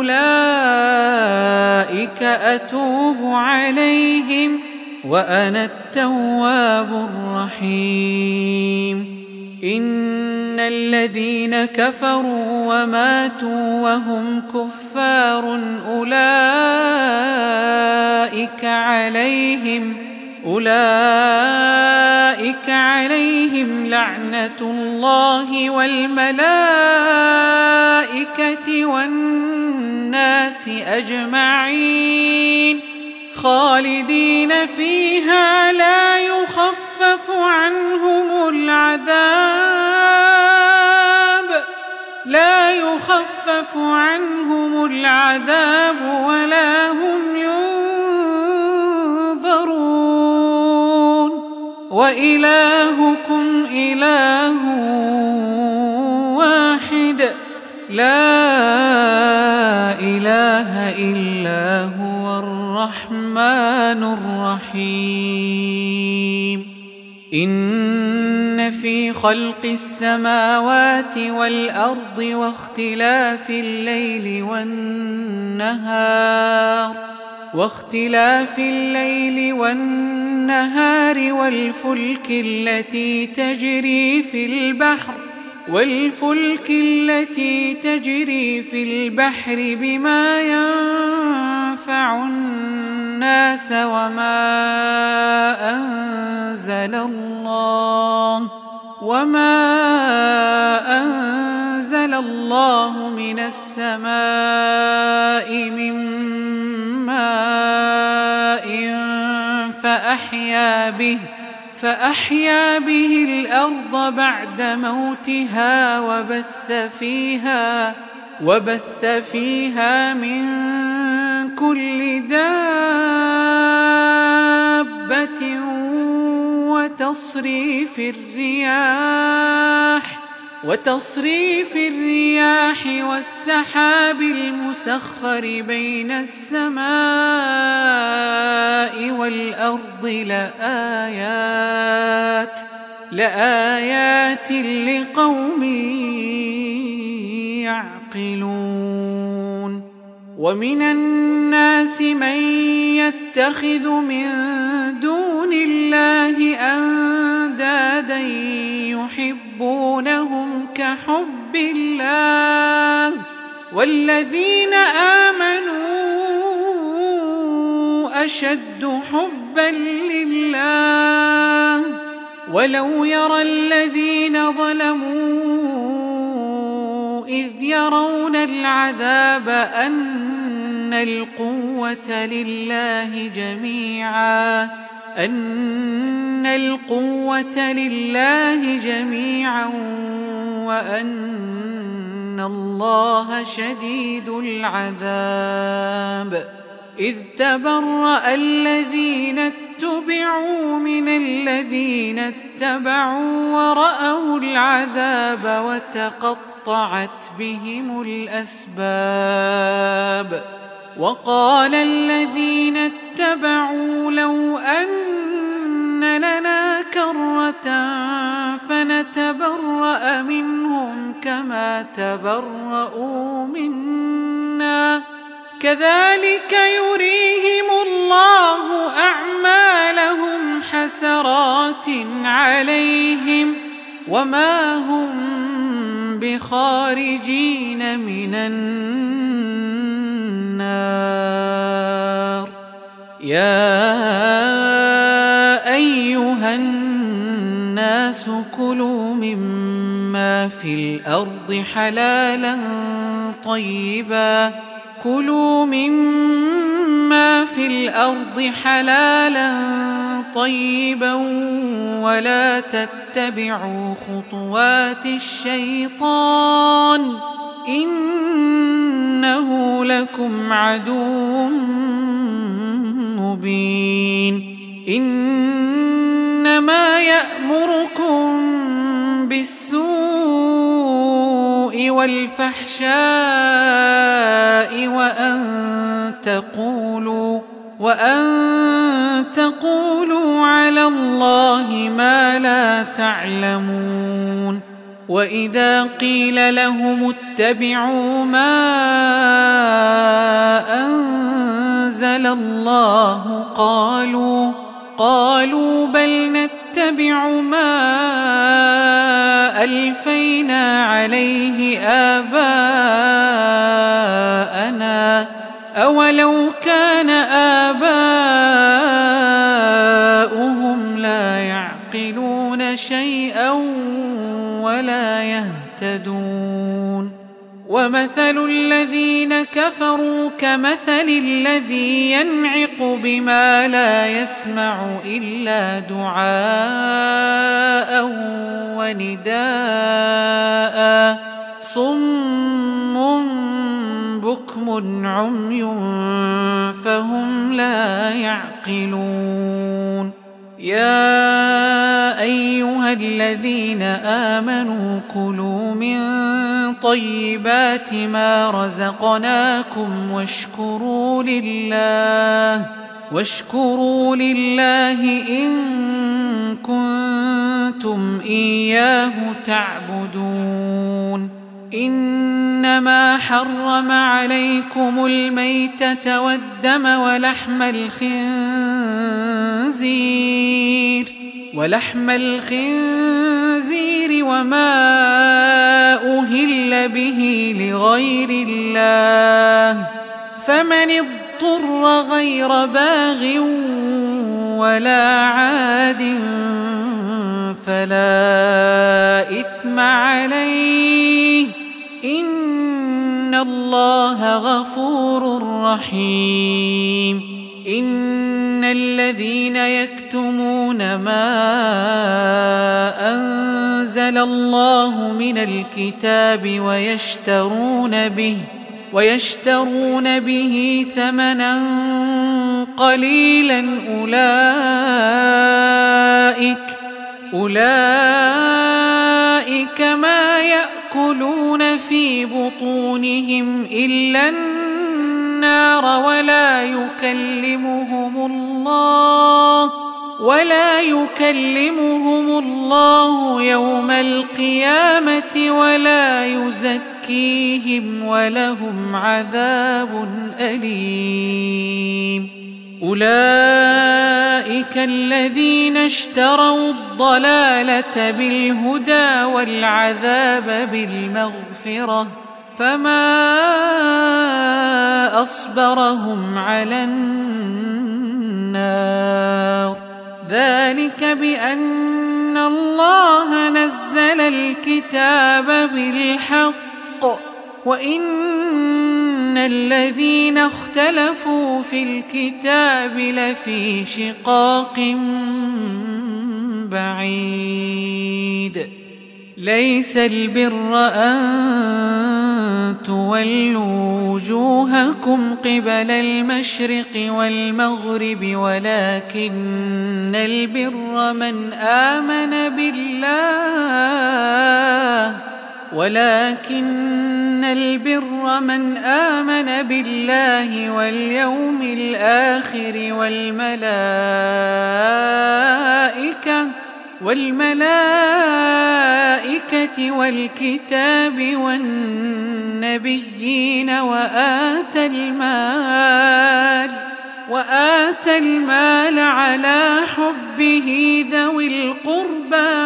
فأولئك أتوب عليهم وأنا التواب الرحيم إن الذين كفروا وماتوا وهم كفار أولئك عليهم لعنة الله والملائكة والناس أجمعين خالدين فيها لا يخفف عنهم العذاب ولا هم ينظرون وإلهكم إله واحد لا إله إلا هو الرحمن الرحيم إن في خلق السماوات والأرض واختلاف الليل والنهار والفلك التي تجري في البحر بما ينفع الناس وما أنزل الله من السماء من ماء فأحيا به الأرض بعد موتها وبث فيها من كل دابة وتصريف الرياح والسحاب المسخر بين السماء والأرض لآيات لقوم يعقلون ومن الناس من يتخذ من دون الله أندادا يحبونهم كحب الله والذين آمنوا أشد حبا لله ولو يرى الذين ظلموا إذ يرون العذاب أن القوة لله جميعا وأن الله شديد العذاب إذ تبرأ الذين اتبعوا من الذين اتبعوا ورأوا العذاب وتقطعت بهم الأسباب وقال الذين اتبعوا لو أن لنا كرة فنتبرأ منهم كما تبرؤوا منا كذلك يريهم الله أعمالهم حسرات عليهم وما هم بخارجين من النار يا أيها الناس كلوا مما في الأرض حلالا طيبا ولا تتبعوا خطوات الشيطان إنه إنه لكم عدو مبين إنما يأمركم بالسوء والفحشاء وأن تقولوا على الله ما لا تعلمون وإذا قيل لهم اتبعوا ما أنزل الله قالوا بل نتبع ما ألفينا عليه آباءنا أولو كان آباؤهم لا يعقلون شيئا ولا يهتدون ومثل الذين كفروا كمثل الذي ينعق بما لا يسمع إلا دعاء ونداء صم بكم عمي فهم لا يعقلون يا أيها الذين آمنوا كلوا من طيبات ما رزقناكم واشكروا لله إن كنتم إياه تعبدون إنما حرم عليكم الميتة والدم ولحم الخنزير وما أهل به لغير الله فمن اضطر غير باغ ولا عاد فلا إثم عليه إن الله غفور رحيم إن الذين يكتمون ما أنزل الله من الكتاب ويشترون به ثمنا قليلا أولئك ما يأكلون في بطونهم إلا النار ولا يكلمهم الله يوم القيامة ولا يزكيهم ولهم عذاب أليم أولئك الذين اشتروا الضلالة بالهدى والعذاب بالمغفرة فما أصبرهم على النار ذلك بأن الله نزل الكتاب بالحق وإن الذين اختلفوا في الكتاب لفي شقاق بعيد ليس البر أن تولوا وجوهكم قبل المشرق والمغرب ولكن البر من آمن بالله واليوم الآخر والملائكة والكتاب والنبيين وآتى المال على حبه ذوي القربى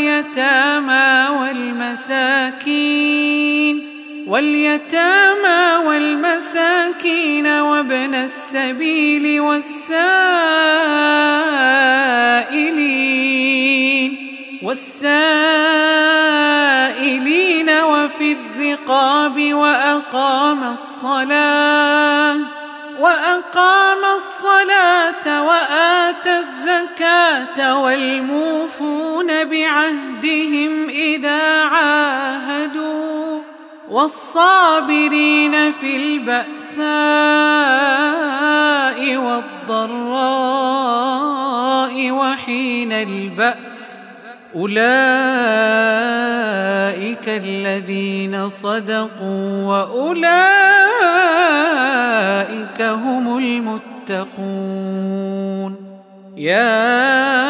واليتامى وابن السبيل والسائلين وفي الرقاب وأقام الصلاة وآتى الزكاة والموفون بعهدهم إذا عاهدوا والصابرين في البأساء والضراء وحين البأس أولئك الذين صدقوا وأولئك هم المتقون. يا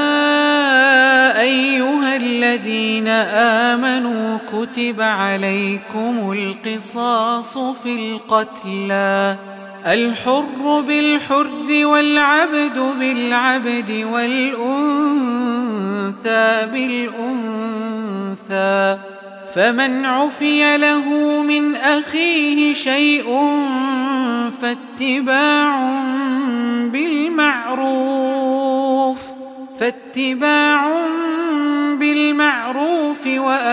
أيها الذين آمنوا كتب عليكم القصاص في القتلى الحر بالحر والعبد بالعبد والأنثى بالأنثى، فمن عفي له من أخيه شيء فاتباع بالمعروف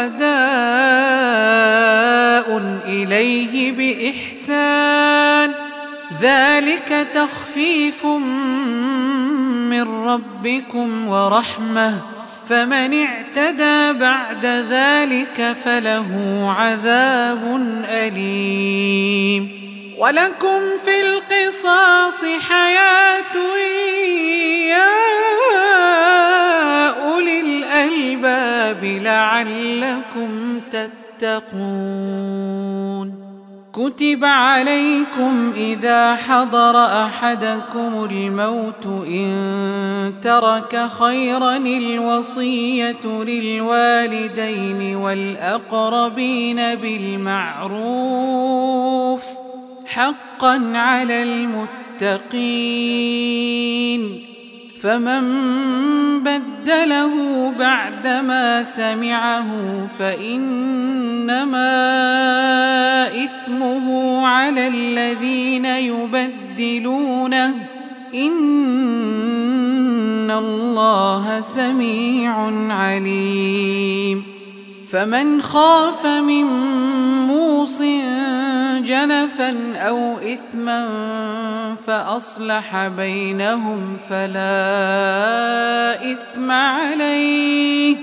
وأداء إليه بإحسان، ذلك تخفيف من ربكم ورحمة، فمن اعتدى بعد ذلك فله عذاب أليم. ولكم في القصاص حياة يا أولي الألباب لعلكم تتقون. كتب عليكم إذا حضر أحدكم الموت إن ترك خيرا الوصية للوالدين والأقربين بالمعروف حقا على المتقين، فمن بدله بعدما سمعه فإنما إثمه على الذين يبدلونه، إن الله سميع عليم. فمن خاف من موص جنفا أو إثما فأصلح بينهم فلا إثم عليه،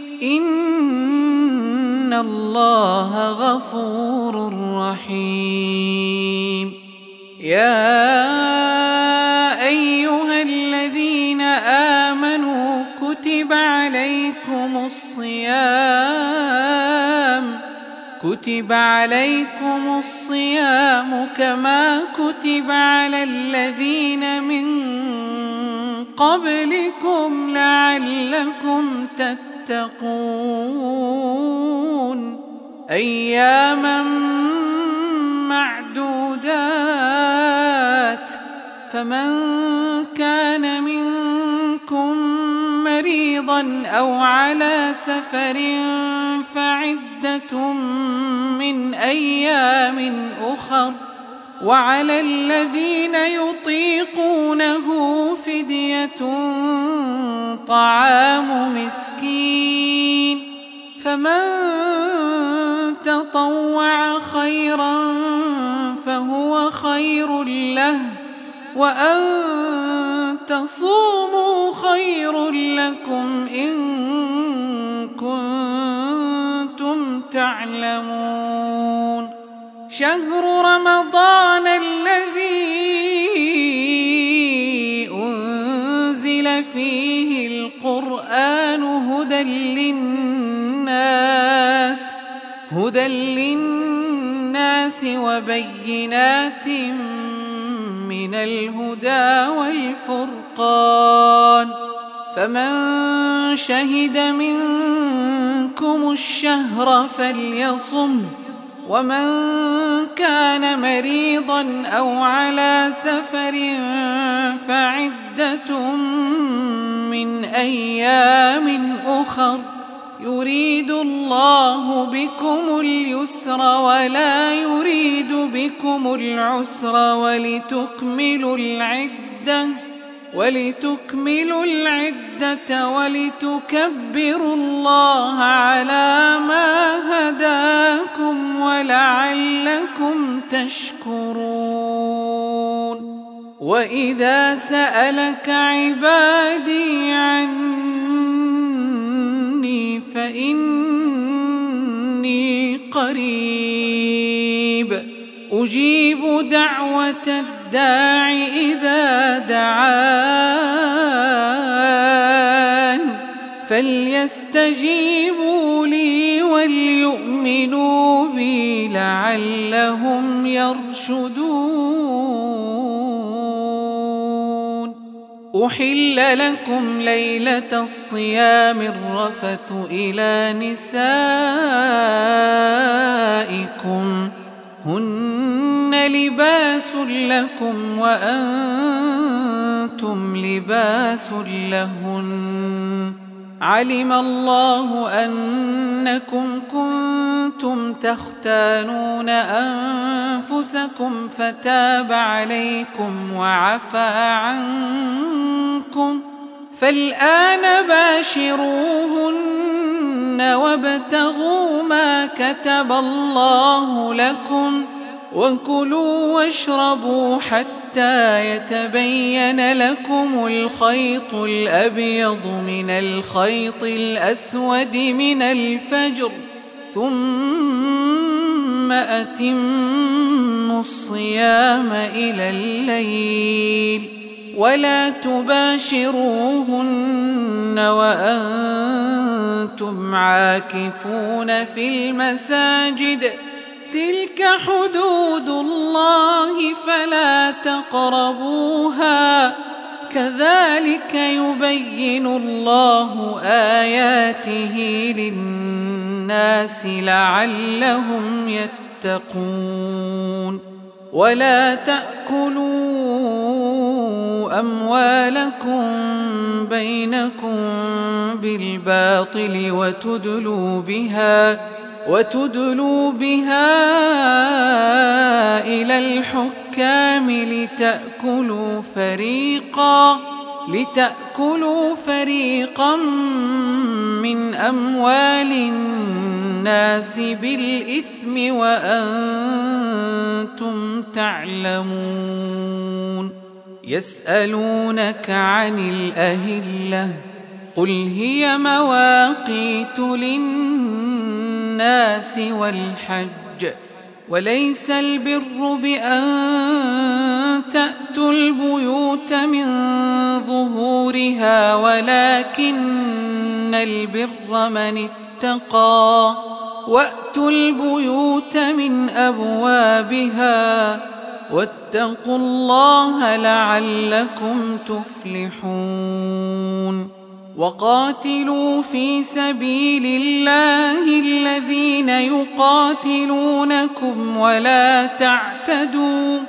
إن الله غفور رحيم. يا أيها الذين آمنوا كتب عليكم الصيام كما كتب على الذين من قبلكم لعلكم تتقون، أياما معدودات، فمن كان منكم مريضا أو على سفر فعدة من أيام أخر، وعلى الذين يطيقونه فدية طعام مسكين، فمن تطوع خيرا فهو خير له، وأن تصوموا خير لكم إن كنتم تعلمون. شهر رمضان الذي أنزل فيه القرآن هدى للناس وبينات من الهدى والفرقان، فمن شهد منكم الشهر فليصمه، ومن كان مريضا أو على سفر فعدة من أيام أخر، يريد الله بكم اليسر ولا يريد بكم العسر ولتكملوا العدة ولتكبروا الله على ما هداكم ولعلكم تشكرون. وإذا سألك عبادي عني فإني قريب أجيب دعوة الداع إذا دعان فليستجيبوا لي وليؤمنوا بي لعلهم يرشدون. أحل لكم ليلة الصيام الرفث إلى نسائكم هن لباس لكم وأنتم لباس لهن علم الله أنكم كنتم تختانون أنفسكم فتاب عليكم وعفى عنكم فالآن باشروهن وابتغوا ما كتب الله لكم وكلوا واشربوا حتى يتبين لكم الخيط الأبيض من الخيط الأسود من الفجر ثم أتموا الصيام إلى الليل ولا تباشروهن وأنتم عاكفون في المساجد تلك حدود الله فلا تقربوها كذلك يبين الله آياته للناس لعلهم يتقون. ولا تأكلوا أموالكم بينكم بالباطل وتدلوا بها إلى الحكام لتأكلوا فريقا من أموال الناس بالإثم وأنتم تعلمون. يسألونك عن الأهلة قل هي مواقيت للناس والحج وليس البر بأن تأتوا البيوت من ظهورها ولكن البر من اتقى وأتوا البيوت من أبوابها واتقوا الله لعلكم تفلحون. وقاتلوا في سبيل الله الذين يقاتلونكم ولا تعتدوا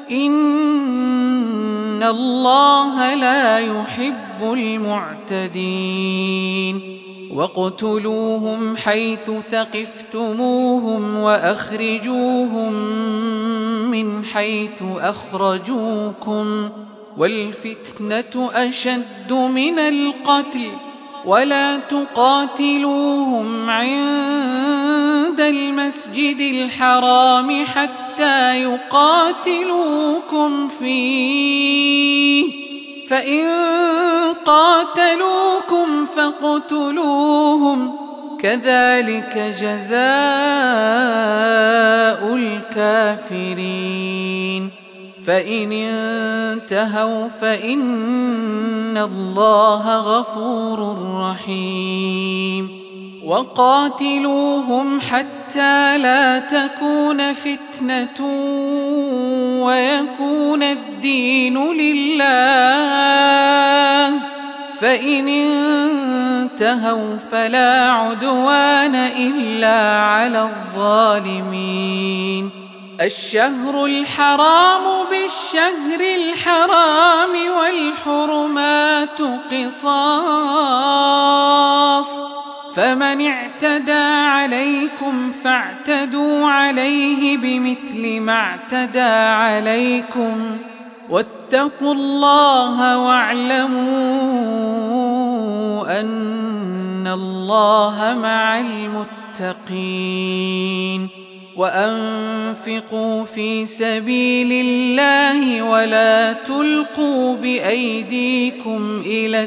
إن الله لا يحب المعتدين. واقتلوهم حيث ثقفتموهم وأخرجوهم من حيث أخرجوكم والفتنة أشد من القتل ولا تقاتلوهم عند المسجد الحرام حتى يقاتلوكم فيه فإن قاتلوكم فاقتلوهم كذلك جزاء الكافرين. فإن انتهوا فإن الله غفور رحيم. وقاتلوهم حتى لا تكون فتنة ويكون الدين لله فإن انتهوا فلا عدوان إلا على الظالمين. الشهر الحرام بالشهر الحرام والحرمات قصاص فمن اعتدى عليكم فاعتدوا عليه بمثل ما اعتدى عليكم واتقوا الله واعلموا أن الله مع المتقين. وأنفقوا في سبيل الله ولا تلقوا بأيديكم إلى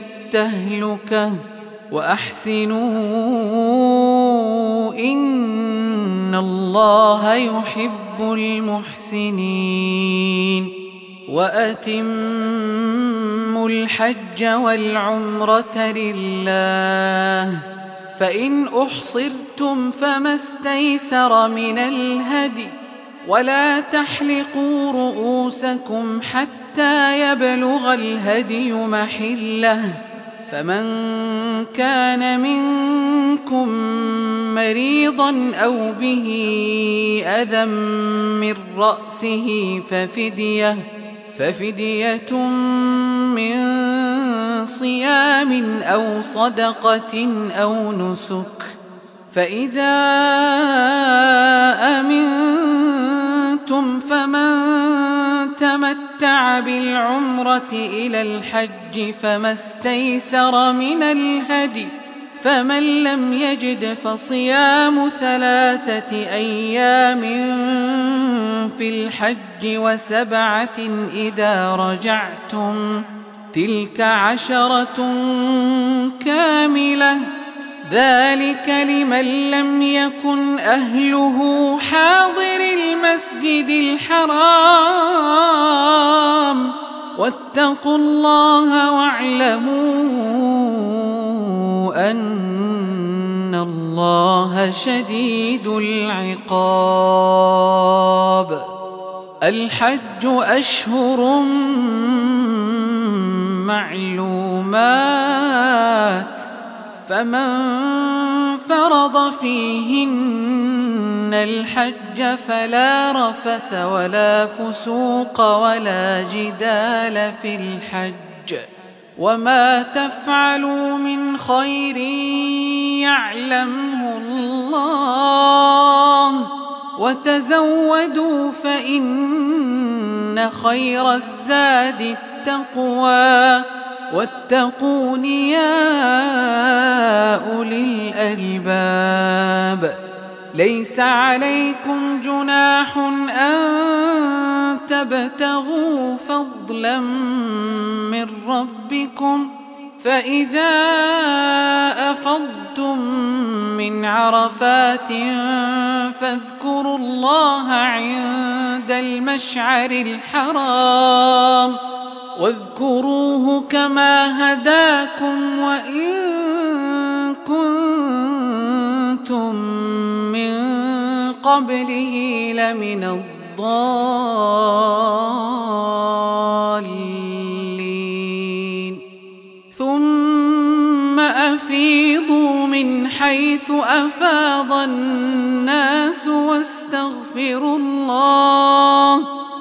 التهلكة وأحسنوا إن إن الله يحب المحسنين وأتموا الحج والعمرة لله فإن أحصرتم فما استيسر من الهدي ولا تحلقوا رؤوسكم حتى يبلغ الهدي محله فمن كان منكم مريضا أو به أذى من رأسه ففدية من صيام أو صدقة أو نسك فإذا أمنتم فمن تمتع بالعمرة إلى الحج فما استيسر من الهدي فمن لم يجد فصيام 3 أيام في الحج و7 إذا رجعتم تلك 10 كاملة ذلك لمن لم يكن أهله حاضر المسجد الحرام واتقوا الله واعلموا أن الله شديد العقاب الحج أشهر معلومات فمن فرض فيهن الحج فلا رفث ولا فسوق ولا جدال في الحج وما تفعلوا من خير يعلمه الله وتزودوا فإن خير الزاد التقوى واتقون يا أولي الألباب ليس عليكم جناح أن تبتغوا فضلا من ربكم فإذا أفضتم من عرفات فاذكروا الله عند المشعر الحرام واذكروه كما هداكم وإن كنتم من قبله لمن الضالين ثم أفيضوا من حيث أفاض الناس واستغفروا الله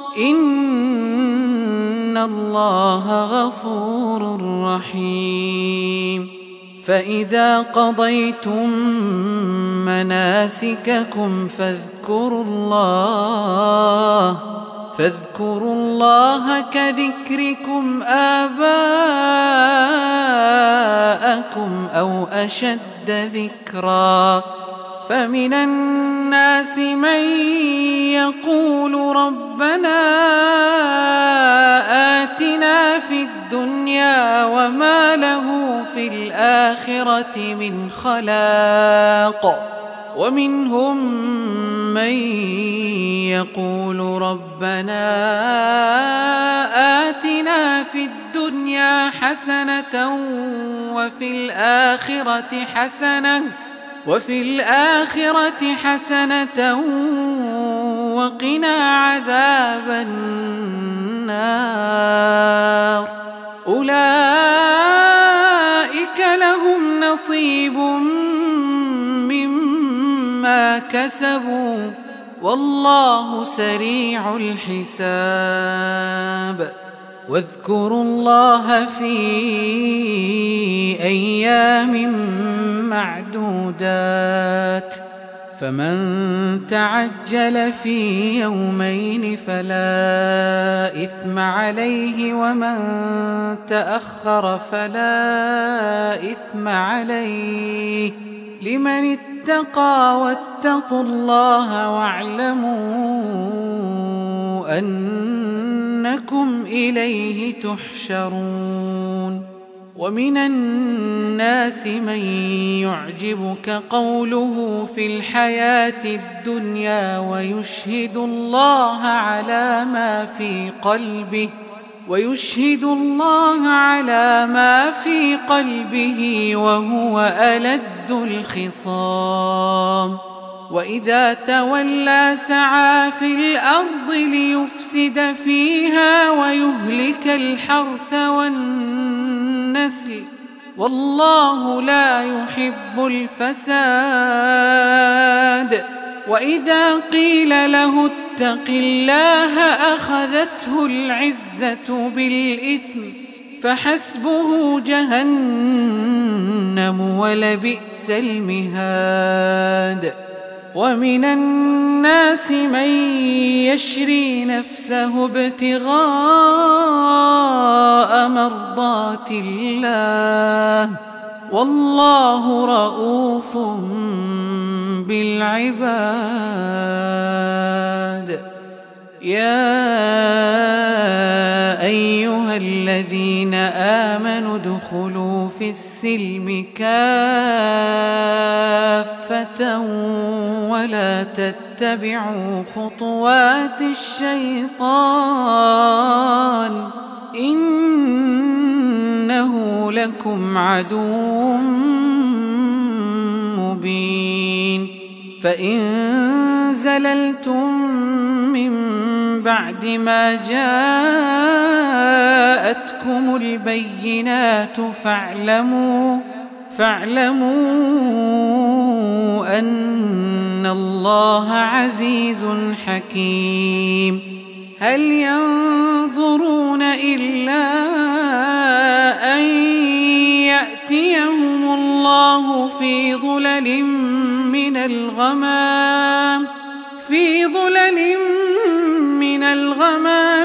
إن الله غفور رحيم فإذا قضيتم مناسككم فاذكروا الله كذكركم آباءكم أو أشد ذكرا فمن الناس من يقول ربنا آتنا في الدنيا وما له في الآخرة من خلاق ومنهم من يقول ربنا آتنا في الدنيا حسنة وفي الآخرة حسنة وقنا عذاب النار أولئك لهم نصيب مما كسبوا والله سريع الحساب واذكروا الله في أيام معدودات فمن تعجل في يومين فلا إثم عليه ومن تأخر فلا إثم عليه لمن اتقى واتقوا الله واعلموا أنكم إليه تحشرون ومن الناس من يعجبك قوله في الحياة الدنيا ويشهد الله على ما في قلبه وهو ألد الخصام وإذا تولى سعى في الأرض ليفسد فيها ويهلك الحرث والنسل والله لا يحب الفساد. وإذا قيل له اتق الله أخذته العزة بالإثم فحسبه جهنم ولبئس المهاد. ومن الناس من يشري نفسه ابتغاء مرضات الله والله رؤوف بالعباد. يا أيها الذين آمنوا ادخلوا في السلم كافة ولا تتبعوا خطوات الشيطان إنه لكم عدو مبين. فإن زللتم من بعد ما جاءتكم البينات فاعلموا أن الله عزيز حكيم. هل ينظرون إلا أن يأتيهم الله في ظلل من الغمام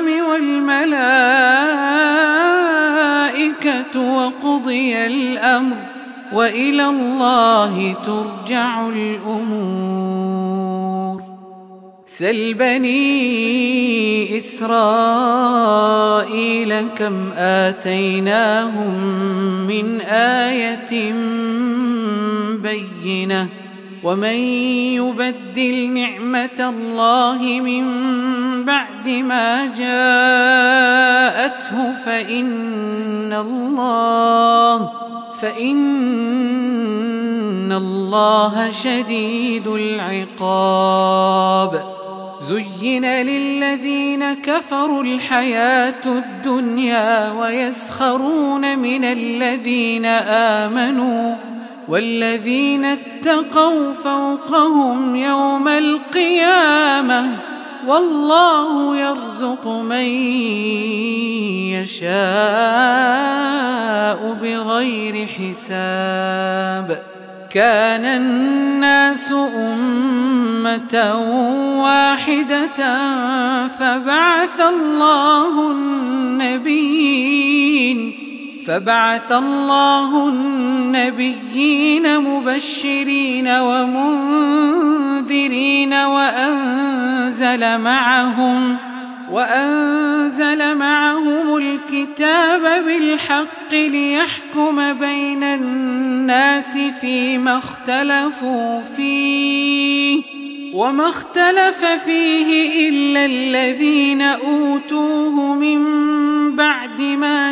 والملائكة وقضي الأمر وإلى الله ترجع الأمور. سل بني إسرائيل كم آتيناهم من آية بينة ومن يبدل نعمة الله من بعد ما جاءته فإن الله شديد العقاب. زين للذين كفروا الحياة الدنيا ويسخرون من الذين آمنوا والذين اتقوا فوقهم يوم القيامة والله يرزق من يشاء بغير حساب. كان الناس أمة واحدة فبعث الله النبيين مبشرين ومنذرين وأنزل معهم الكتاب بالحق ليحكم بين الناس فيما اختلفوا فيه وما اختلف فيه إلا الذين أوتوه من بعد ما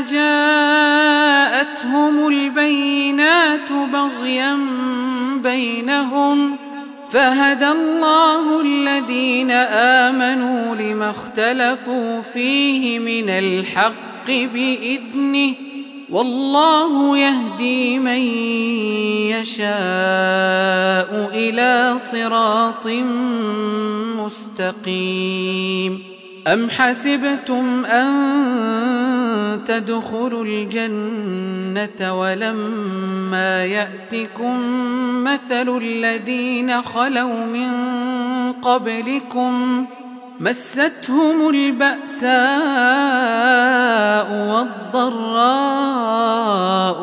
جاءتهم البينات بغيا بينهم فهدى الله الذين آمنوا لما اختلفوا فيه من الحق بإذنه والله يهدي من يشاء إلى صراط مستقيم. أم حسبتم أن تدخلوا الجنة ولما يأتكم مثل الذين خلوا من قبلكم مستهم البأساء والضراء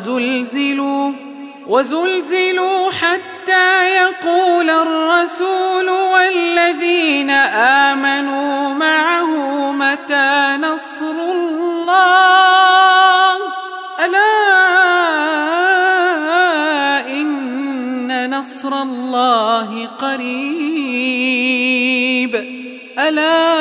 وزلزلوا حتى يقول الرسول والذين آمنوا معه متى نصر الله ألا نصر الله قريب ألا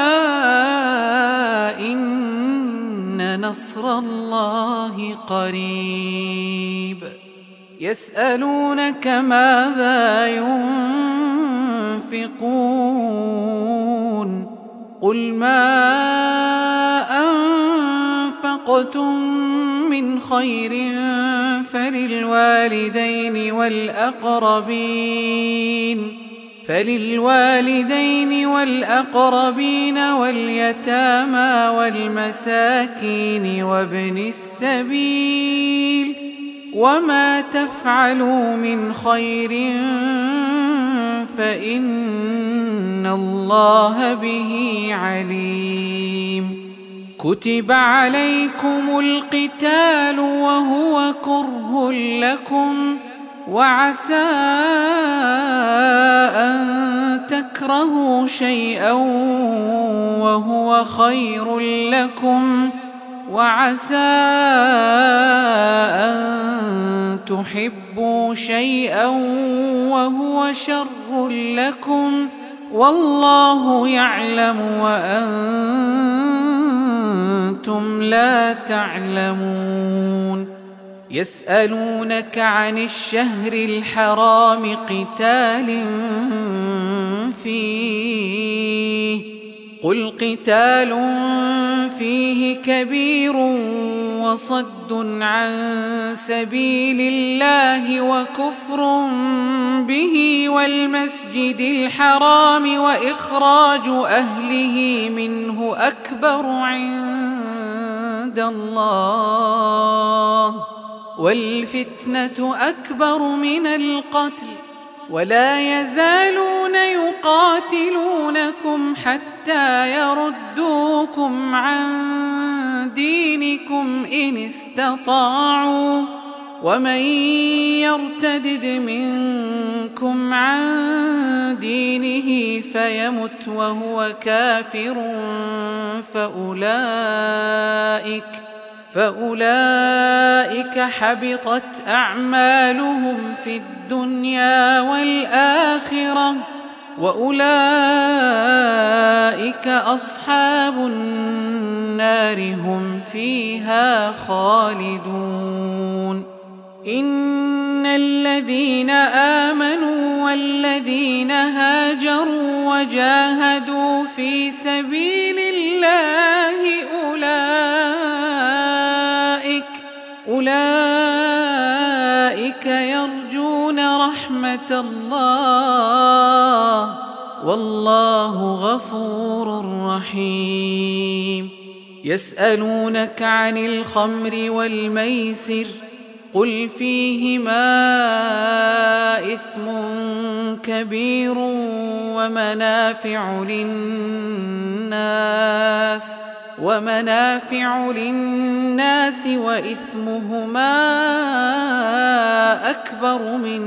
إن نصر الله قريب يسألونك ماذا ينفقون قل ما أنفقتم من خير فللوالدين والأقربين واليتامى والمساكين وابن السبيل وما تفعلوا من خير فإن الله به عليم كتب عليكم القتال وهو كره لكم وعسى أن تكرهوا شيئا وهو خير لكم وعسى أن تحبوا شيئا وهو شر لكم والله يعلم وأنتم لا تعلمون يسألونك عن الشهر الحرام قتال فيه قل قتال فيه كبير وصد عن سبيل الله وكفر به والمسجد الحرام وإخراج أهله منه أكبر عند الله والفتنة أكبر من القتل ولا يزالون يقاتلونكم حتى يردوكم عن دينكم إن استطاعوا ومن يرتدد منكم عن دينه فيمت وهو كافر فأولئك حبطت أعمالهم في الدنيا والآخرة وأولئك أصحاب النار هم فيها خالدون إن الذين آمنوا والذين هاجروا وجاهدوا في سبيل الله أولئك يرجون رحمة الله والله غفور رحيم يسألونك عن الخمر والميسر قل فيهما إثم كبير ومنافع للناس وإثمهما أكبر من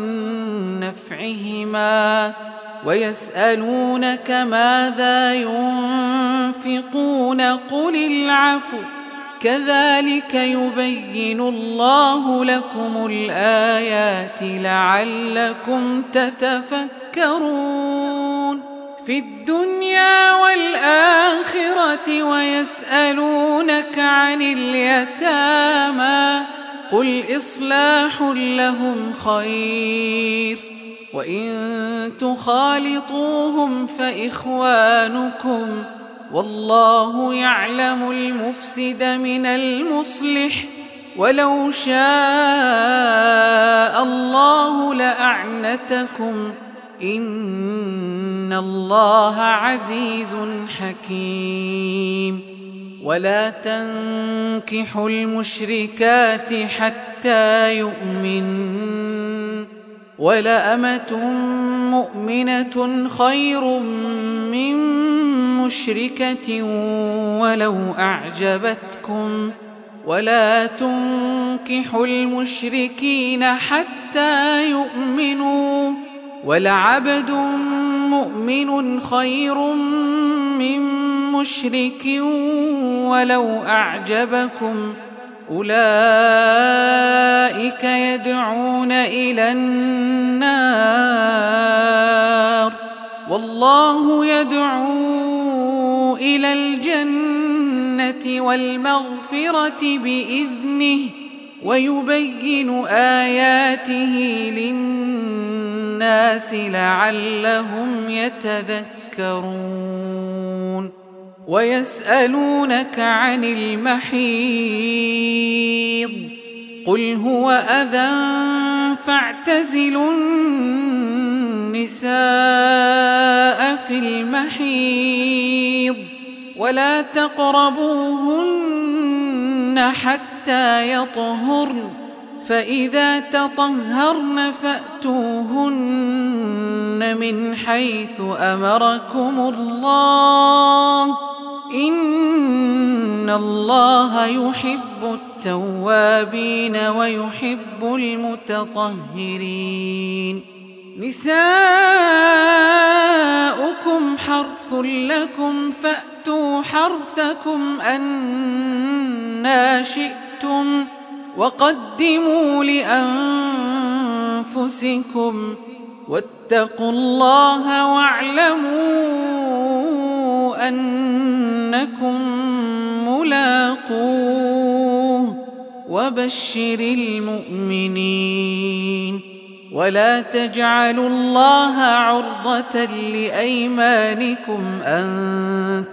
نفعهما ويسألونك ماذا ينفقون قل العفو كذلك يبين الله لكم الآيات لعلكم تتفكرون في الدنيا والآخرة ويسألونك عن اليتامى قل إصلاح لهم خير وإن تخالطوهم فإخوانكم والله يعلم المفسد من المصلح ولو شاء الله لأعنتكم إن الله عزيز حكيم ولا تنكحوا المشركات حتى يؤمنن ولأمة مؤمنة خير من مشركة ولو أعجبتكم ولا تنكحوا المشركين حتى يؤمنوا ولعبد مؤمن خير من مشرك ولو أعجبكم أولئك أولئك يدعون إلى النار والله يدعو إلى الجنة والمغفرة بإذنه ويبين آياته للناس لعلهم يتذكرون ويسألونك عن المحيض قل هو أذى فاعتزلوا النساء في المحيض ولا تقربوهن حتى يطهرن فإذا تطهرن فأتوهن من حيث أمركم الله إن الله يحب التوابين ويحب المتطهرين نساؤكم حرث لكم فأتوا حرثكم أنى شئتم وقدموا لأنفسكم واتقوا الله واعلموا أنكم ملاقوه وبشر المؤمنين ولا تجعلوا الله عرضة لأيمانكم أن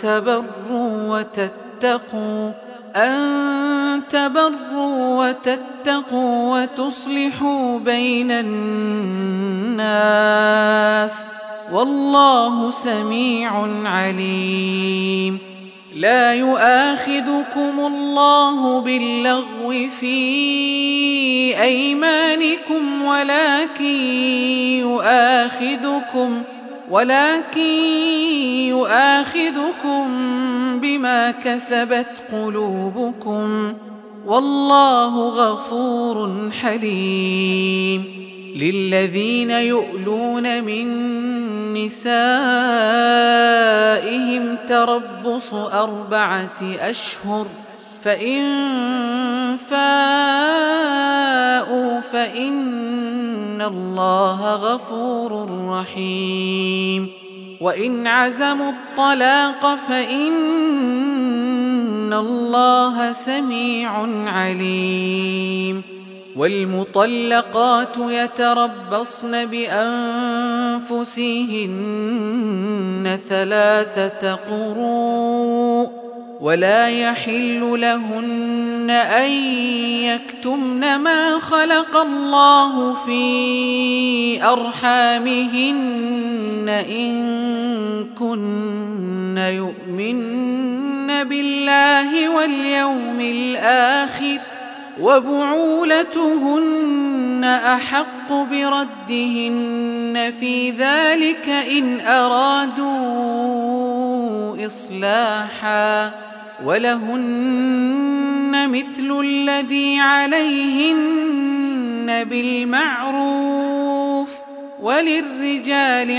تبروا وتتقوا وتصلحوا بين الناس والله سميع عليم لا يؤاخذكم الله باللغو في أيمانكم ولكن يؤاخذكم بما كسبت قلوبكم والله غفور حليم للذين يؤلون من نسائهم تربص 4 أشهر فإن فاءوا فإن الله غفور رحيم وإن عزموا الطلاق فإن الله سميع عليم والمطلقات يتربصن بأنفسهن 3 قروء ولا يحل لهن أن يكتمن ما خلق الله في أرحامهن إن كن يؤمن بالله واليوم الآخر وبعولتهن أحق بردهن في ذلك إن أرادوا إصلاحا ولهن مثل الذي عليهن بالمعروف وللرجال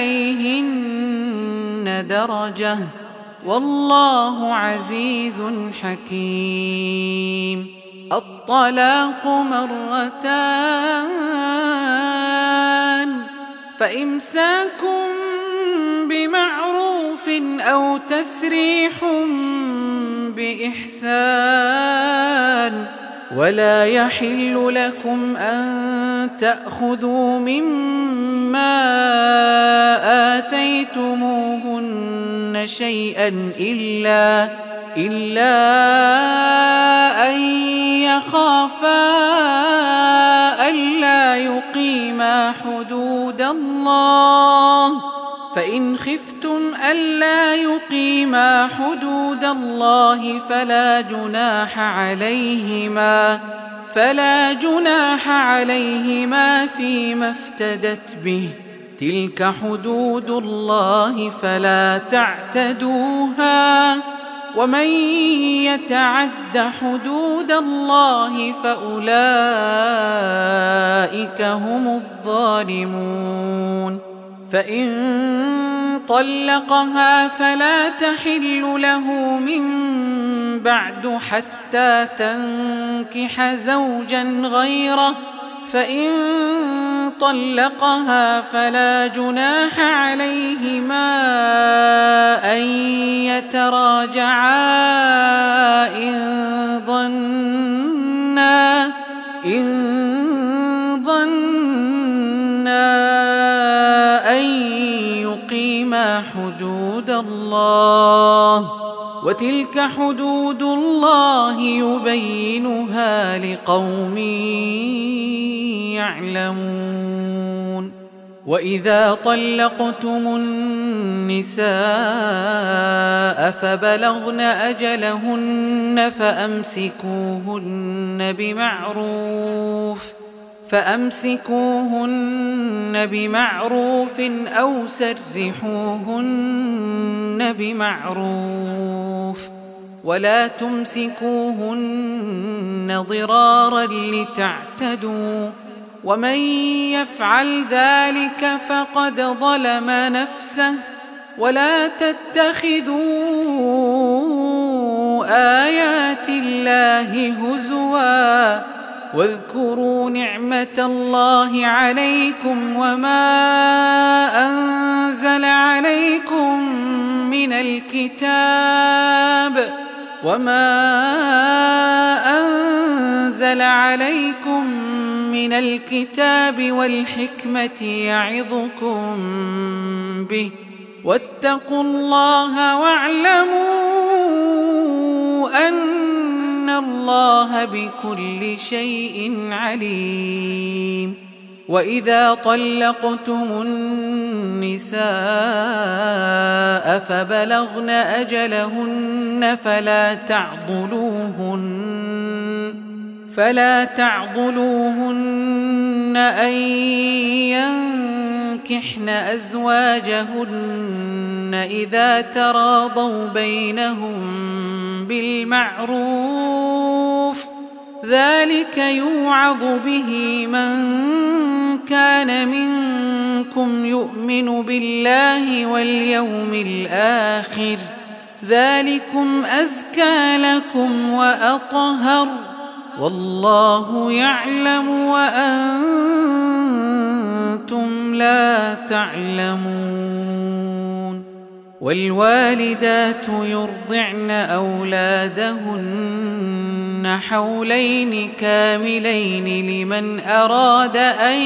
عليهن درجة والله عزيز حكيم الطلاق 2 فإمساكم بمعروف أو تسريح بإحسان ولا يحل لكم أن تأخذوا مما آتيتموهن شيئا إلا أن يخافا ألا يقيما حدود الله فإن خفتم ألا يقيما حدود الله فلا جناح عليهما فيما افتدت به تلك حدود الله فلا تعتدوها ومن يتعد حدود الله فأولئك هم الظالمون فإن طلقها فلا تحل له من بعد حتى تنكح زوجا غيره، فإن طلقها فلا جناح عليهما أن يتراجعا إن ظنا أن يقيما حدود الله، وتلك حدود الله يبينها لقوم يعلمون. وإذا طلقتم النساء فبلغن أجلهن فأمسكوهن بمعروف أو سرحوهن بمعروف، ولا تمسكوهن ضرارا لتعتدوا، ومن يفعل ذلك فقد ظلم نفسه. ولا تتخذوا آيات الله هزوا، واذكروا نعمة الله عليكم وما أنزل عليكم من الكتاب والحكمة يعظكم به، واتقوا الله واعلموا أن الله بكل شيء عليم. وإذا طلقتم النساء فبلغن أجلهن فلا تعضلوهن أن ينكحن أزواجهن إذا تراضوا بينهم بالمعروف، ذلك يوعظ به من كان منكم يؤمن بالله واليوم الآخر، ذلكم أزكى لكم وأطهر، والله يعلم وأنتم لا تعلمون. والوالدات يرضعن أولادهن حولين كاملين لمن أراد أن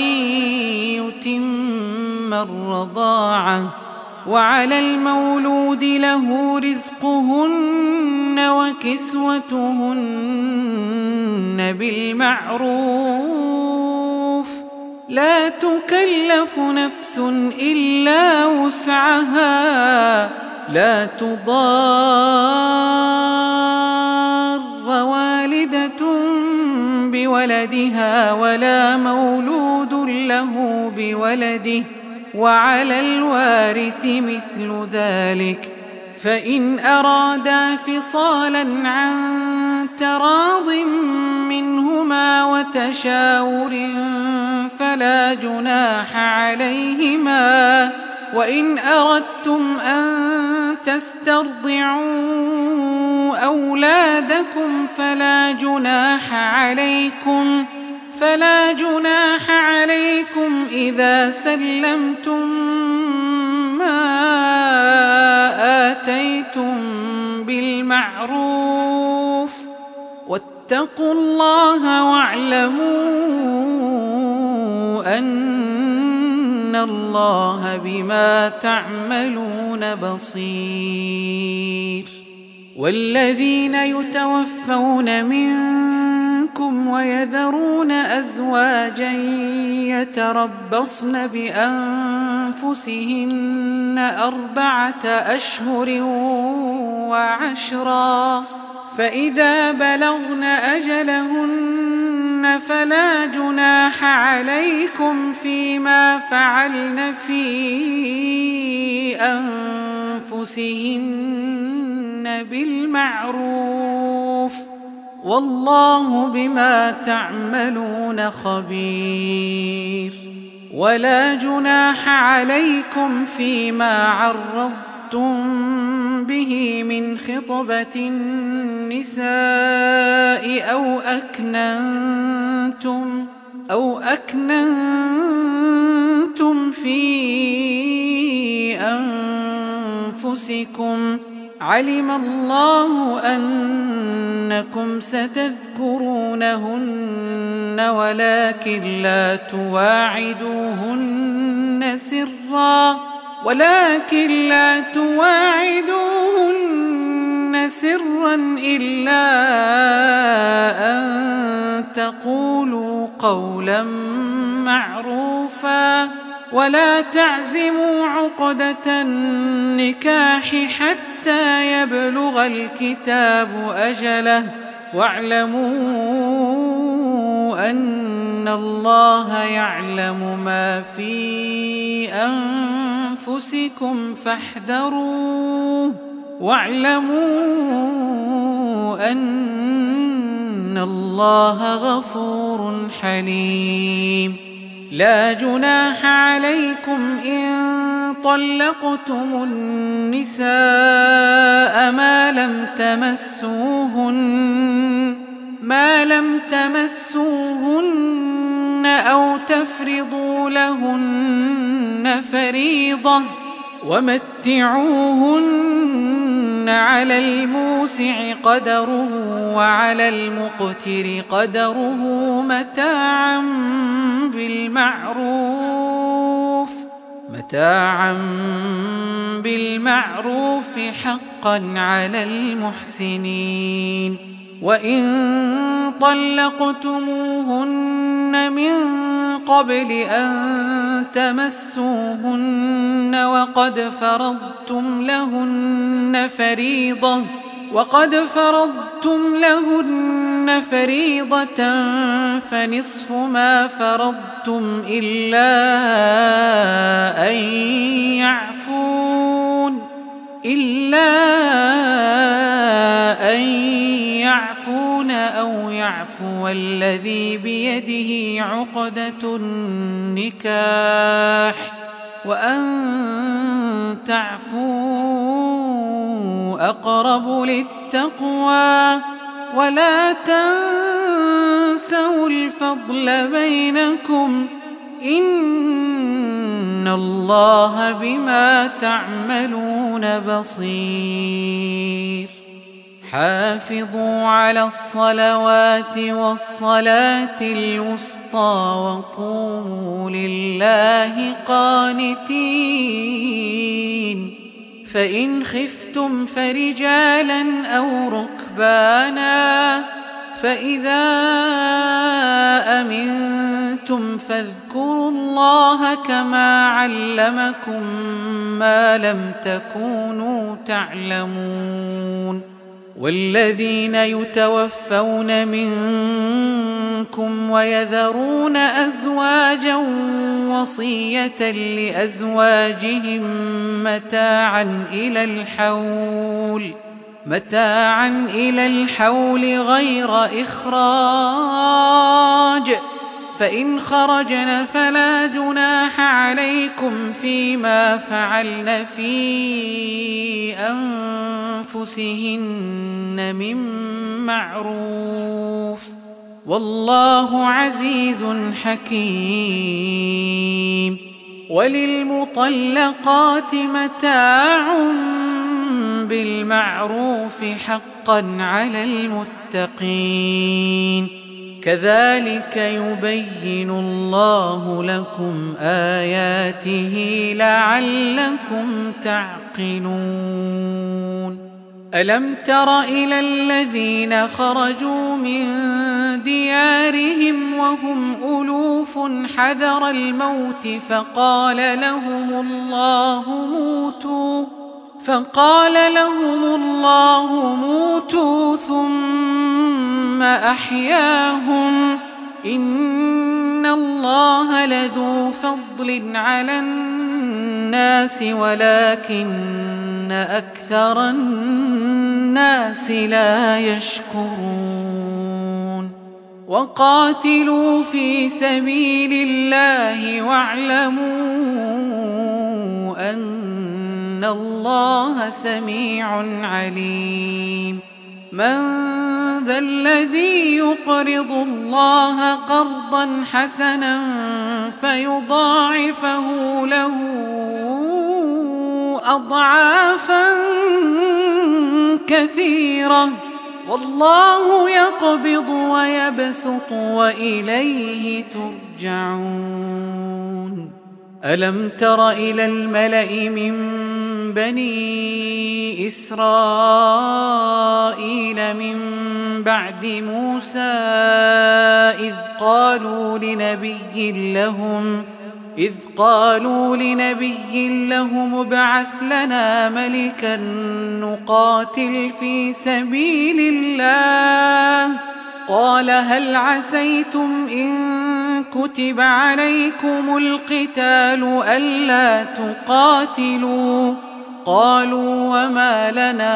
يتم الرضاعة، وعلى المولود له رزقهن وكسوتهن بالمعروف، لا تكلف نفس إلا وسعها، لا تضار والدة بولدها ولا مولود له بولده، وعلى الوارث مثل ذلك، فإن أرادا فصالا عن تراض منهما وتشاور فلا جناح عليهما. وإن أردتم أن تسترضعوا أولادكم فلا جناح عليكم إذا سلمتم ما آتيتم بالمعروف، واتقوا الله واعلموا أن الله بما تعملون بصير. والذين يتوفون منكم ويذرون أزواجا يتربصن بأنفسهن 4 أشهر وعشرا، فإذا بلغن أجلهن فلا جناح عليكم فيما فعلن في أنفسهن بالمعروف، والله بما تعملون خبير. ولا جناح عليكم فيما عرضتم به من خطبة النساء أو أكننتم في أنفسكم. علم الله أنكم ستذكرونهن ولكن لا توعدوهن سرا إلا أن تقولوا قولا معروفا ولا تعزموا عقدة النكاح حتى يبلغ الكتاب أجله واعلموا أن الله يعلم ما في أنفسكم فاحذروه واعلموا أن الله غفور حليم. لا جناح عليكم إن طلقتم النساء ما لم تمسوهن أو تفرضوا لهن فريضة ومتعوهن على الموسع قدره وعلى المقتر قدره متاعا بالمعروف حقا على المحسنين. وإن طلقتموهن من قبل أن تمسوهن وقد فرضتم لهن فريضة فنصف ما فرضتم إلا أن يعفون أو يعفو الذي بيده عقدة النكاح وأن تعفوا أقرب للتقوى ولا تنسوا الفضل بينكم إن الله بما تعملون بصير. حافظوا على الصلوات والصلاة الوسطى وقوموا لله قانتين. فإن خفتم فرجالا أو ركبانا فإذا أمنتم فاذكروا الله كما علمكم ما لم تكونوا تعلمون. والذين يتوفون منكم ويذرون أزواجا وصية لأزواجهم متاعا إلى الحول غير إخراج فإن خرجن فلا جناح عليكم فيما فعلن في أنفسهن من معروف والله عزيز حكيم. وللمطلقات متاع بالمعروف حقا على المتقين. كذلك يبين الله لكم آياته لعلكم تعقلون. ألم تر إلى الذين خرجوا من ديارهم وهم ألوف حذر الموت فقال لهم الله موتوا ثم أحياهم إن الله لذو فضل على الناس ولكن أكثر الناس لا يشكرون. وقاتلوا في سبيل الله واعلموا أن الله سميع عليم من ذا الذي يقرض الله قرضا حسنا فيضاعفه له أضعافا كثيرة والله يقبض ويبسط وإليه ترجعون ألم تر إلى الملأ من بني إسرائيل من بعد موسى إذ قالوا لنبي لهم ابعث لنا ملكا نقاتل في سبيل الله قال هل عسيتم إن كتب عليكم القتال ألا تقاتلوا قالوا وما لنا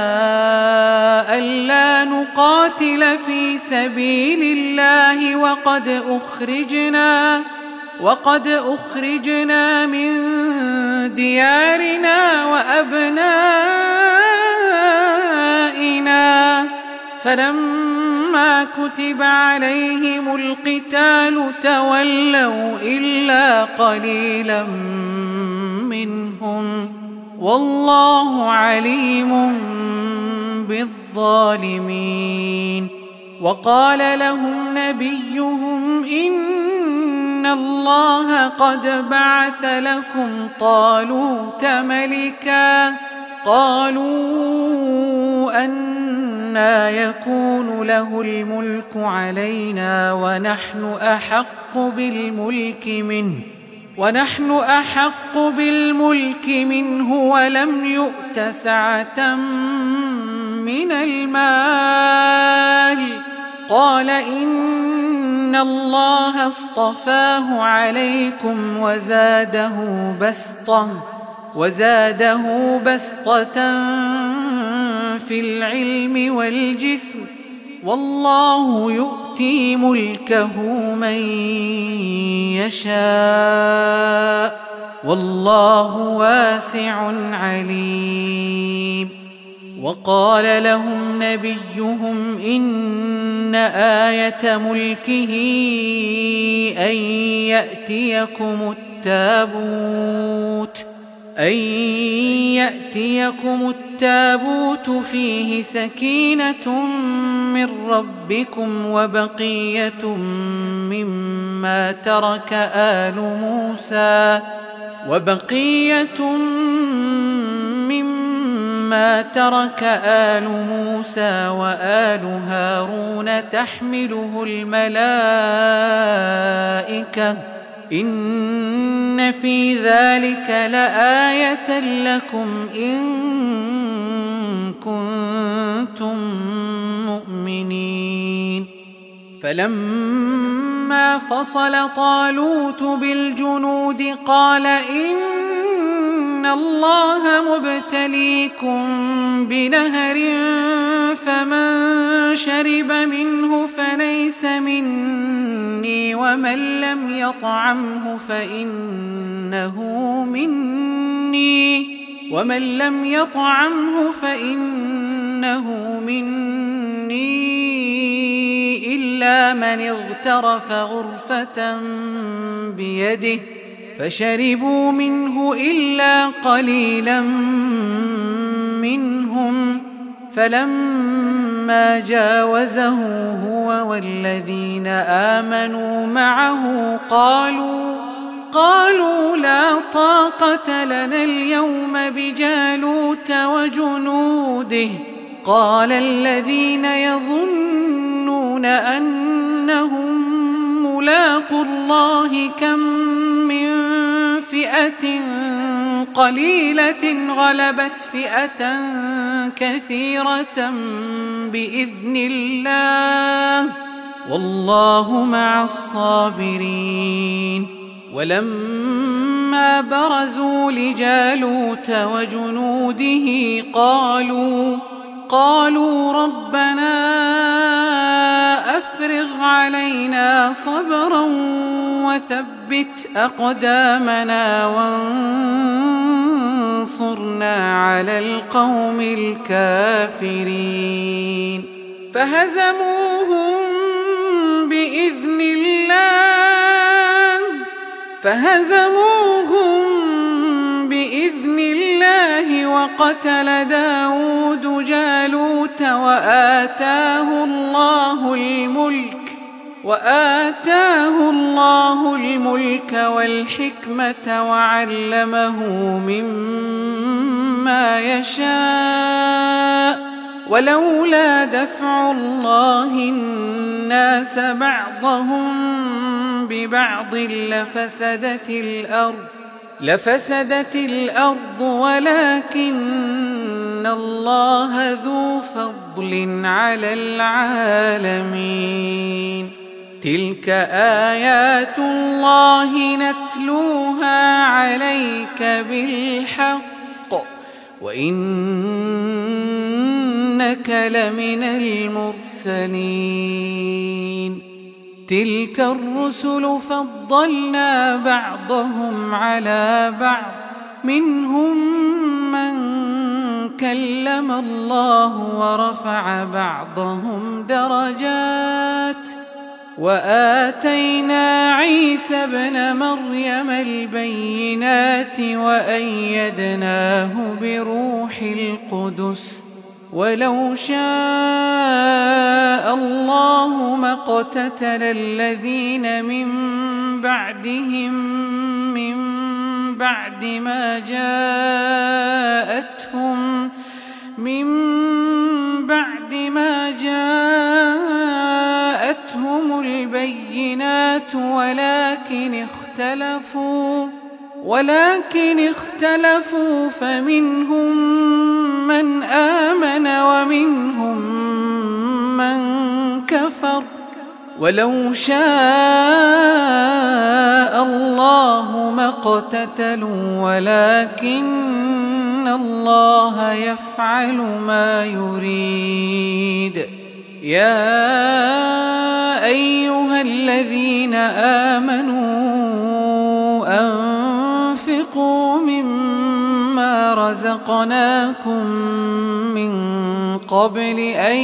ألا نقاتل في سبيل الله وقد أخرجنا من ديارنا وأبنائنا فلما كتب عليهم القتال تولوا إلا قليلا منهم والله عليم بالظالمين وقال لهم نبيهم إن الله قد بعث لكم طالوت ملكا قالوا أنى يكون له الملك علينا ونحن أحق بالملك منه ولم يؤت سعة من المال قال إن الله اصطفاه عليكم وزاده بسطة في العلم والجسم والله يؤتي ملكه من يشاء والله واسع عليم وقال لهم نبيهم إن آية ملكه أن يأتيكم التابوت فيه سكينة من ربكم وبقية مما ترك آل موسى وآل هارون تحمله الملائكة إن في ذلك لآية لكم إن كنتم مؤمنين فلما فصل طالوت بالجنود قال إن الله مبتليكم بنهر فمن شرب منه فليس مني ومن لم يطعمه فإنه مني إلا من اغترف غرفة بيده فشربوا منه إلا قليلا منهم فلما جاوزه هو والذين آمنوا معه قالوا لا طاقة لنا اليوم بجالوت وجنوده قال الذين يظنون أنهم ملاقوا الله كم من فئة قليلة غلبت فئة كثيرة بإذن الله والله مع الصابرين ولما برزوا لجالوت وجنوده قالوا ربنا أفرغ علينا صبرا وثبت أقدامنا وانصرنا على القوم الكافرين فهزموهم بإذن الله وقتل داود جالوت وآتاه الله الملك والحكمة وعلمه مما يشاء ولولا دفع الله الناس بعضهم ببعض لفسدت الأرض ولكن الله ذو فضل على العالمين تلك آيات الله نتلوها عليك بالحق وإنك لمن المرسلين تلك الرسل فضلنا بعضهم على بعض منهم من كلم الله ورفع بعضهم درجات وآتينا عيسى ابن مريم البينات وأيدناه بروح القدس ولو شاء الله ما اقتتل الذين من بعد ما جاءتهم البينات ولكن اختلفوا فمنهم من آمن ومنهم من كفر ولو شاء الله ما اقتتلوا ولكن الله يفعل ما يريد يا أيها الذين آمنوا أنفقوا مما رزقناكم من قبل أن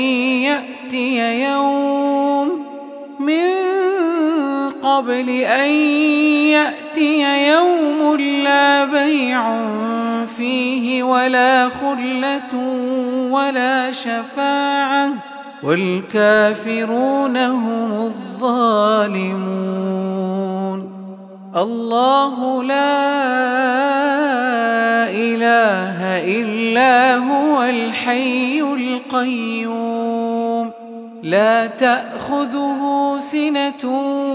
يأتي يوم لا بيع فيه ولا خلة ولا شفاعة والكافرون هم الظالمون الله لا إله إلا هو الحي القيوم لا تأخذه سنة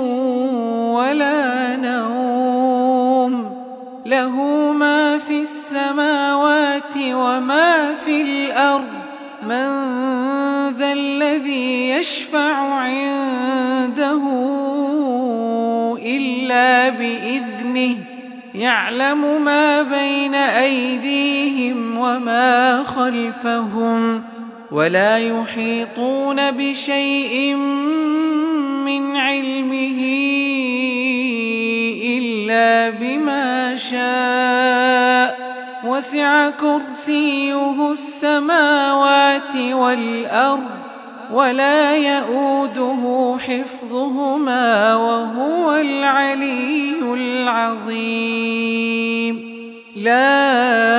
ولا نوم له ما في السماوات وما في الأرض من ذا الذي يشفع عنده إلا بإذنه يعلم ما بين أيديهم وما خلفهم ولا يحيطون بشيء من علمه إلا بما شاء وسع كرسيه السماوات والأرض ولا يؤوده حفظهما وهو العلي العظيم لا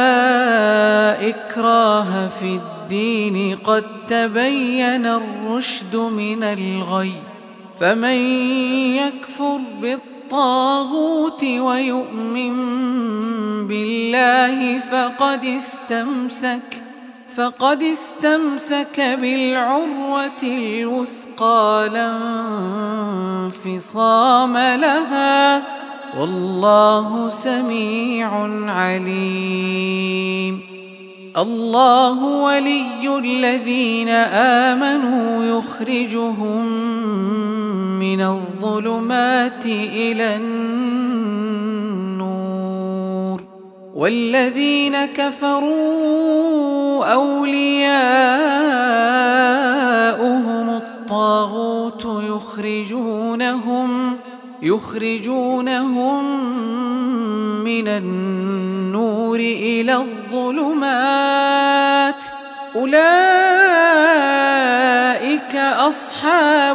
إكراه في الدين قد تبين الرشد من الغي فمن يكفر بالطاغوت ويؤمن بالله فقد استمسك بالعروة الوثقى لا انفصام لها والله سميع عليم الله ولي الذين آمنوا يخرجهم من الظلمات إلى النور والذين كفروا أولياؤهم الطاغوت يخرجونهم من النور إلى الظلمات أولئك أصحاب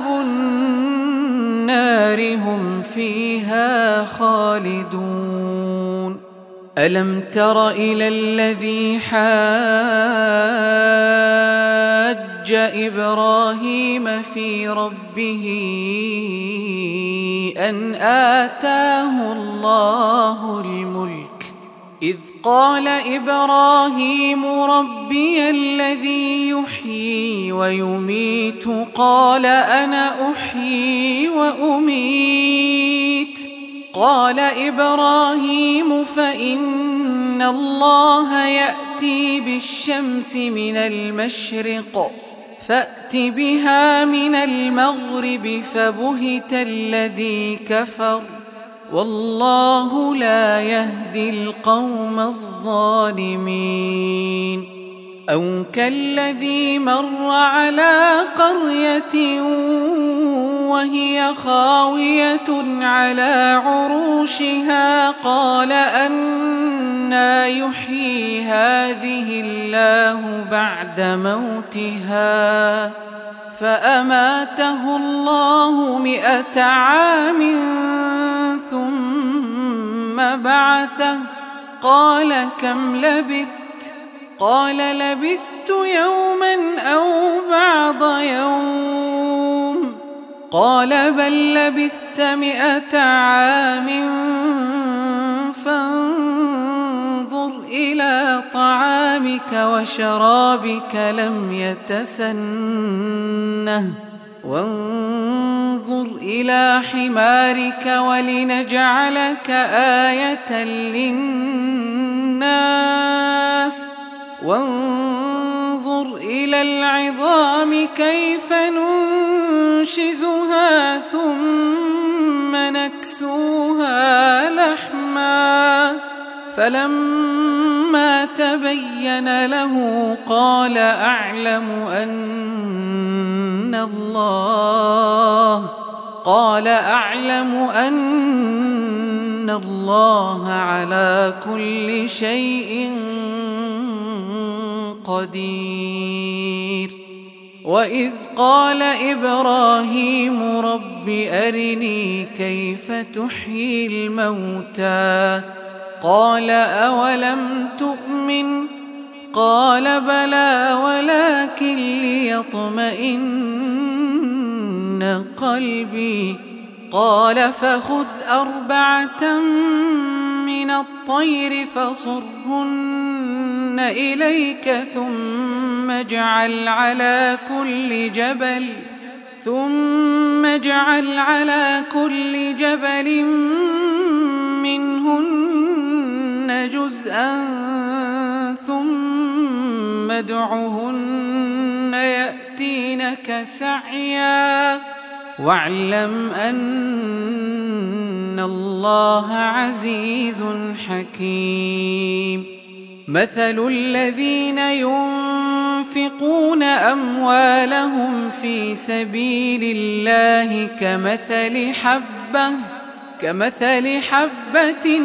النار هم فيها خالدون. ألم تر إلى الذي حاج إبراهيم في ربه أن آتاه الله الملك إذ قال إبراهيم ربي الذي يحيي ويميت قال أنا أحيي وأميت قال إبراهيم فإن الله يأتي بالشمس من المشرق فأت بها من المغرب فبهت الذي كفر والله لا يهدي القوم الظالمين. أو كالذي مر على قرية وهي خاوية على عروشها قال أنى يحيي هذه الله بعد موتها فأماته الله 100 عام ثم بعثه قال كم لبثت قال لبثت يوما أو بعض يوم قال بل لبثت 100 عام فانظر إلى طعامك وشرابك لم يتسنه وانظر إلى حمارك ولنجعلك آية للناس وانظر إلى العظام كيف ننشزها ثم نكسوها لحما فلما تبين له قال أعلم أن الله على كل شيء قدير. وإذ قال إبراهيم رب أرني كيف تحيي الموتى قال أولم تؤمن قال بلى ولكن ليطمئن قلبي قال فخذ 4 من الطير فصرهن إليك ثم اجعل على كل جبل منهن جزءا ثم ادعهن يأتينك سعيا واعلم أن الله عزيز حكيم. مثل الذين ينفقون أموالهم في سبيل الله كمثل حبة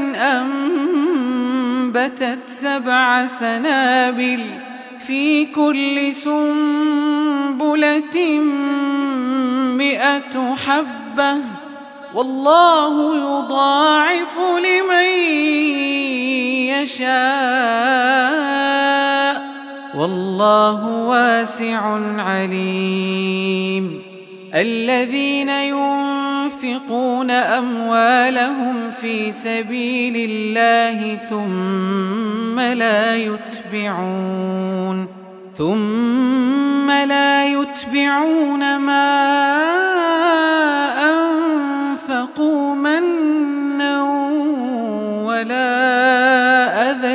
أنبتت 7 سنابل في كل سنبلة 100 حبة والله يضاعف لمن يشاء والله واسع عليم. الذين ينفقون أموالهم في سبيل الله ثم لا يتبعون ما أنفقوا منا ولا أذى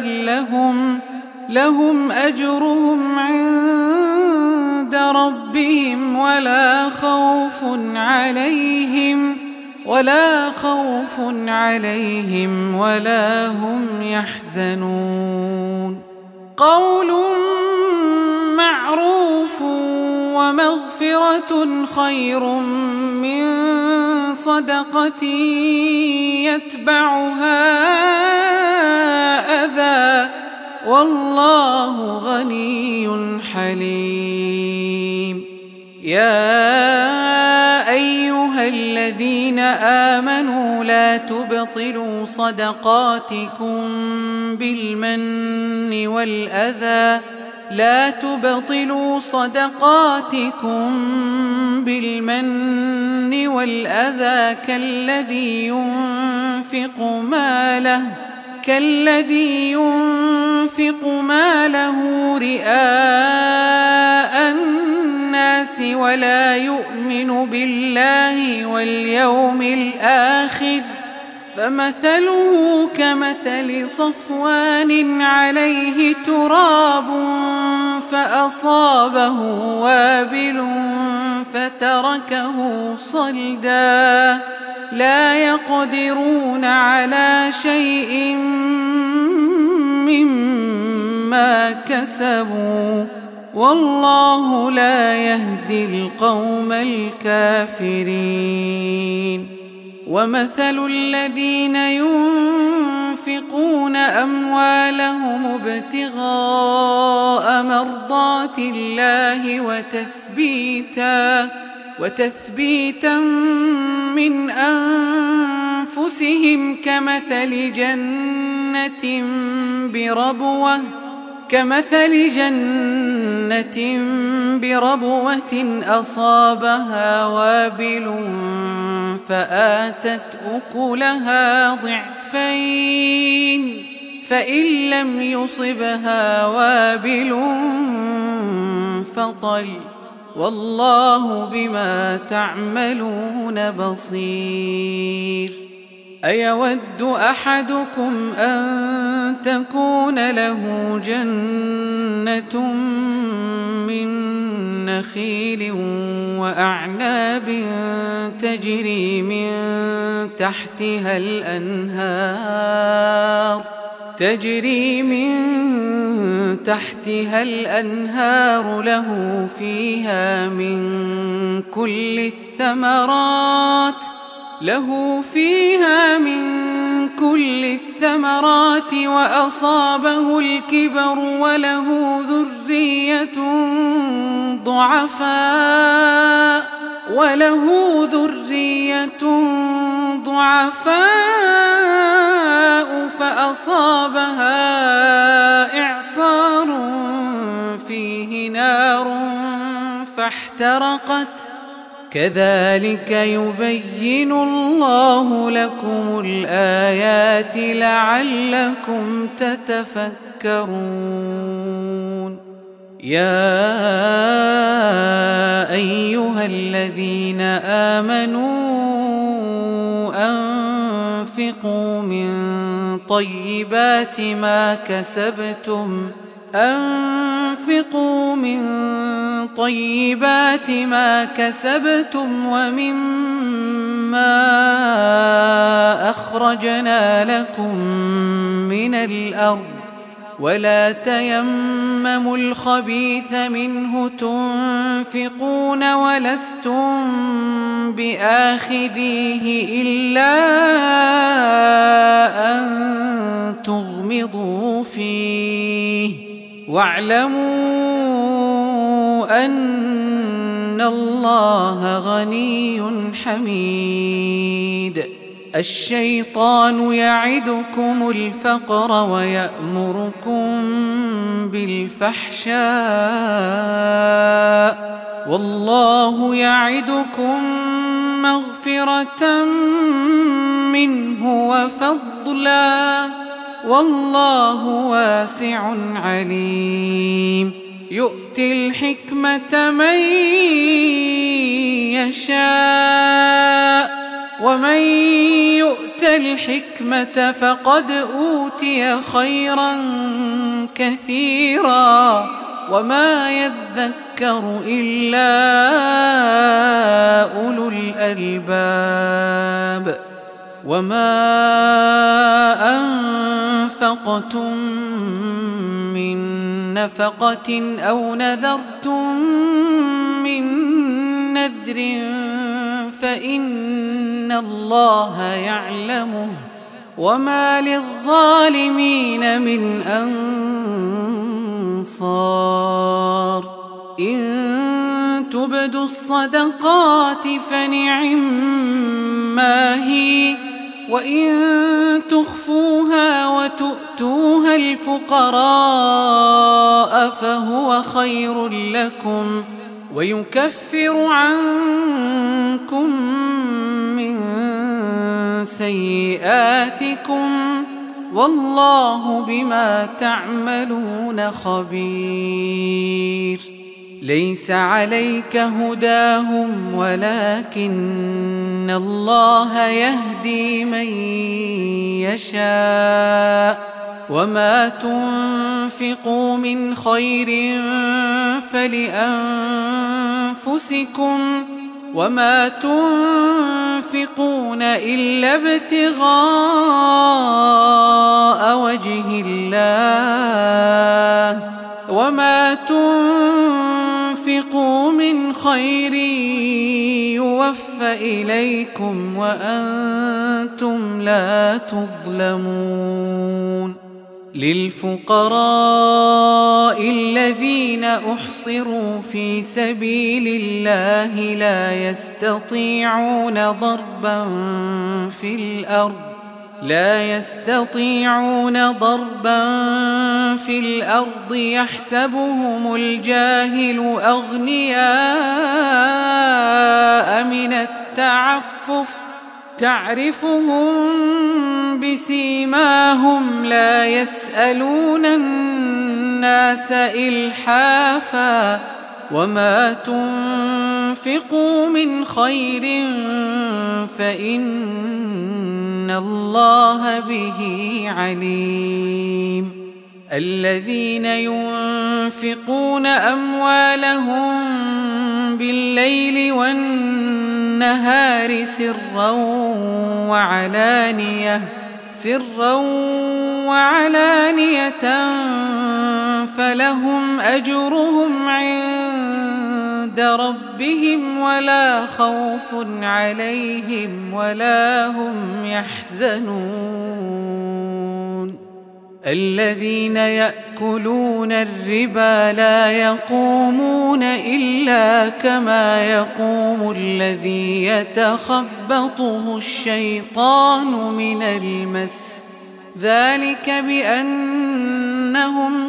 لهم أجرهم عند ربهم ولا خوف عليهم ولا خوف عليهم ولا هم يحزنون قول معروف ومغفرة خير من صدقة يتبعها أذى والله غني حليم يا أيها الذين آمنوا لا تبطلوا صدقاتكم بالمن والأذى كالذي ينفق ماله رئاء الناس ولا يؤمن بالله واليوم الآخر فمثله كمثل صفوان عليه تراب فأصابه وابل فتركه صلدا لا يقدرون على شيء مما كسبوا والله لا يهدي القوم الكافرين ومثل الذين ينفقون أموالهم ابتغاء مرضات الله وتثبيتا من أنفسهم كمثل جنة بربوة أصابها وابل فآتت أكلها ضعفين فإن لم يصبها وابل فطل والله بما تعملون بصير أيود أحدكم أن تكون له جنة من نخيل وأعناب تجري من تحتها الأنهار له فيها من كل الثمرات وأصابه الكبر وله ذرية ضعفاء فأصابها إعصار فيه نار فاحترقت كذلك يبين الله لكم الآيات لعلكم تتفكرون يا أيها الذين آمنوا أنفقوا من طيبات ما كسبتم ومما أخرجنا لكم من الأرض ولا تيمموا الخبيث منه تنفقون ولستم بآخذيه إلا أن تغمضوا فيه واعلموا أن الله غني حميد الشيطان يعدكم الفقر ويأمركم بالفحشاء والله يعدكم مغفرة منه وفضلا والله واسع عليم يؤتي الحكمة من يشاء ومن يؤت الحكمة فقد أوتي خيرا كثيرا وما يذكر إلا أولو الألباب وما أنفقتم من نفقة أو نذرتم من نذر فإن الله يعلمه وما للظالمين من أنصار إن تبدوا الصدقات فنعما هي وإن تخفوها وتؤتوها الفقراء فهو خير لكم ويكفر عنكم من سيئاتكم والله بما تعملون خبير ليس عليك هداهم ولكن الله يهدي من يشاء وما تنفقوا من خير فلأنفسكم وما تنفقون إلا ابتغاء وجه الله وما تنفقوا من خير يوفى إليكم وأنتم لا تظلمون للفقراء الذين أحصروا في سبيل الله لا يستطيعون ضربا في الأرض يحسبهم الجاهل أغنياء من التعفف تعرفهم بسيماهم لا يسألون الناس إلحافا وما تنفقوا من خير فإن الله به عليم الذين ينفقون أموالهم بالليل والنهار سرا وعلانية فلهم أجرهم عند ربهم ولا خوف عليهم ولا هم يحزنون الذين يأكلون الربا لا يقومون إلا كما يقوم الذي يتخبطه الشيطان من المس ذلك بأنهم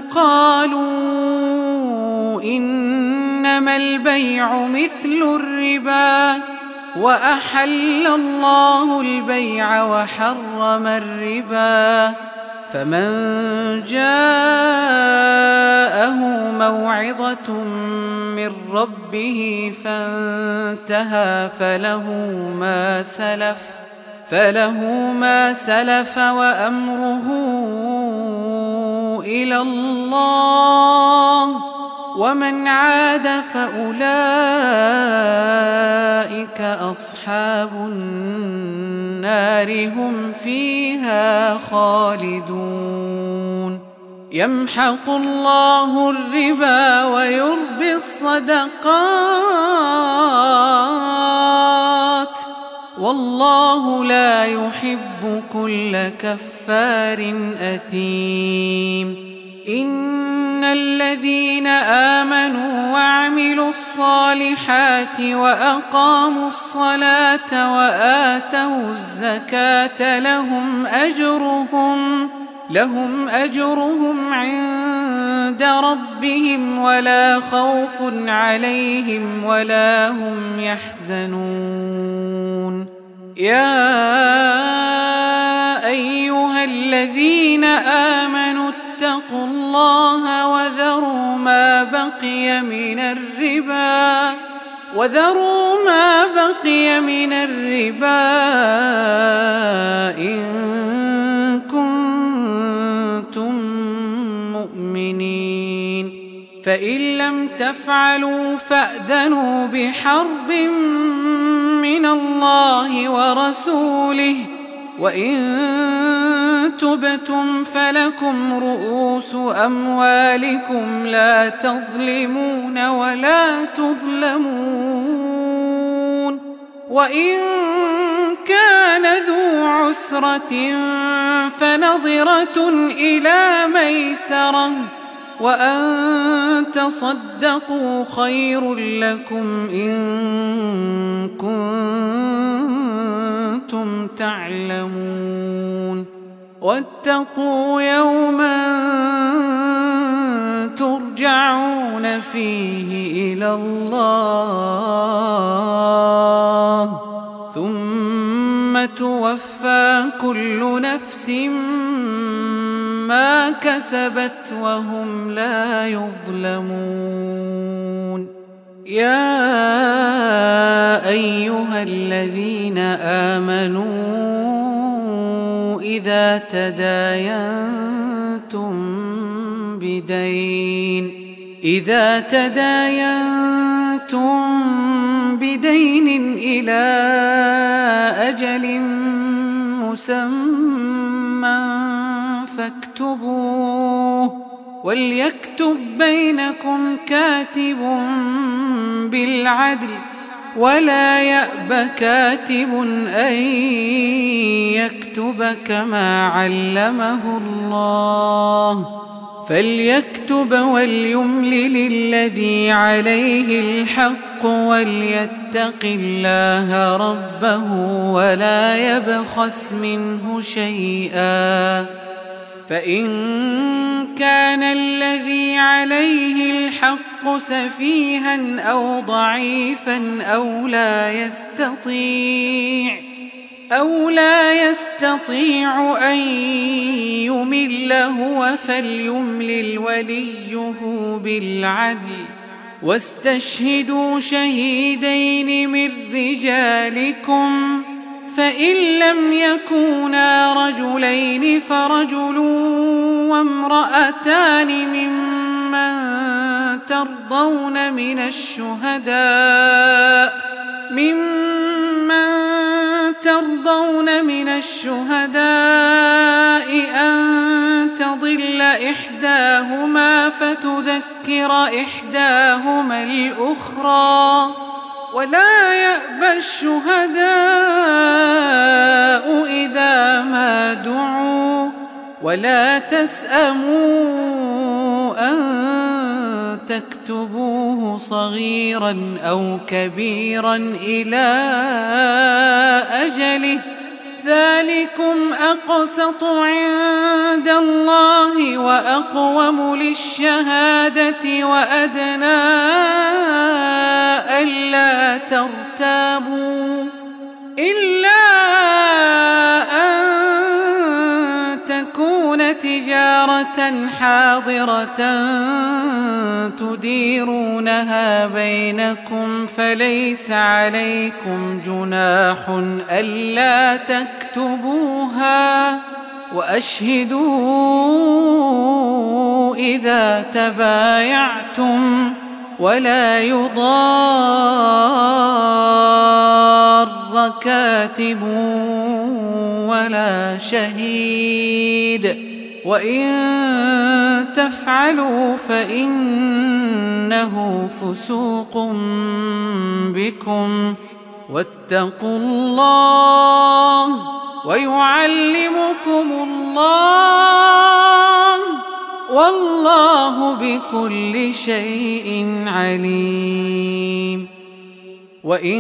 قالوا إنما البيع مثل الربا وأحل الله البيع وحرم الربا فمن جاءه موعظة من ربه فانتهى فله ما سلف وأمره إلى الله ومن عاد فأولئك أصحاب النار هم فيها خالدون يمحق الله الربا ويربي الصدقات والله لا يحب كل كفار أثيم إن الذين آمنوا وعملوا الصالحات وأقاموا الصلاة وآتوا الزكاة لهم أجرهم عند ربهم ولا خوف عليهم ولا هم يحزنون يا أيها الذين آمنوا اتقوا الله وذروا ما بقي من الربا إن كنتم مؤمنين فإن لم تفعلوا فأذنوا بحرب من الله ورسوله، وإن تبتم فلكم رؤوس أموالكم لا تظلمون ولا تظلمون. وإن كان ذو عسرة فنظرة إلى ميسرة، وأن تصدقوا خير لكم إن كنتم تعلمون. واتقوا يوما ترجعون فيه إلى الله، ثم توفى كل نفس ما كسبت وهم لا يظلمون. يا أيها الذين آمنوا إذا تداينتم بدين إلى أجل مسمى فاكتبوه، وليكتب بينكم كاتب بالعدل، ولا يأب كاتب أن يكتب كما علمه الله، فليكتب وليملل الذي عليه الحق وليتق الله ربه ولا يبخس منه شيئا. فإن كان الذي عليه الحق سفيها أو ضعيفا أو لا يستطيع أن يمل هو فليملل وليه بالعدل، واستشهدوا شهيدين من رجالكم، فإن لم يكونا رجلين فرجل وامرأتان ممن ترضون من الشهداء أن تضل إحداهما فتذكر إحداهما الأخرى، ولا يأبى الشهداء إذا ما دعوا، ولا تسأموا أن تكتبوه صغيرا أو كبيرا إلى أجله، ذلكم أقسط عند الله وأقوم للشهادة وأدنى ألا ترتابوا، إلا أن تكون تجارة حاضرة تديرونها بينكم فليس عليكم جناح ألا تكتبوها، وأشهدوا إذا تبايعتم، ولا يضار كاتب ولا شهيد، وإن تفعلوا فإنه فسوق بكم، واتقوا الله ويعلمكم الله، والله بكل شيء عليم. وإن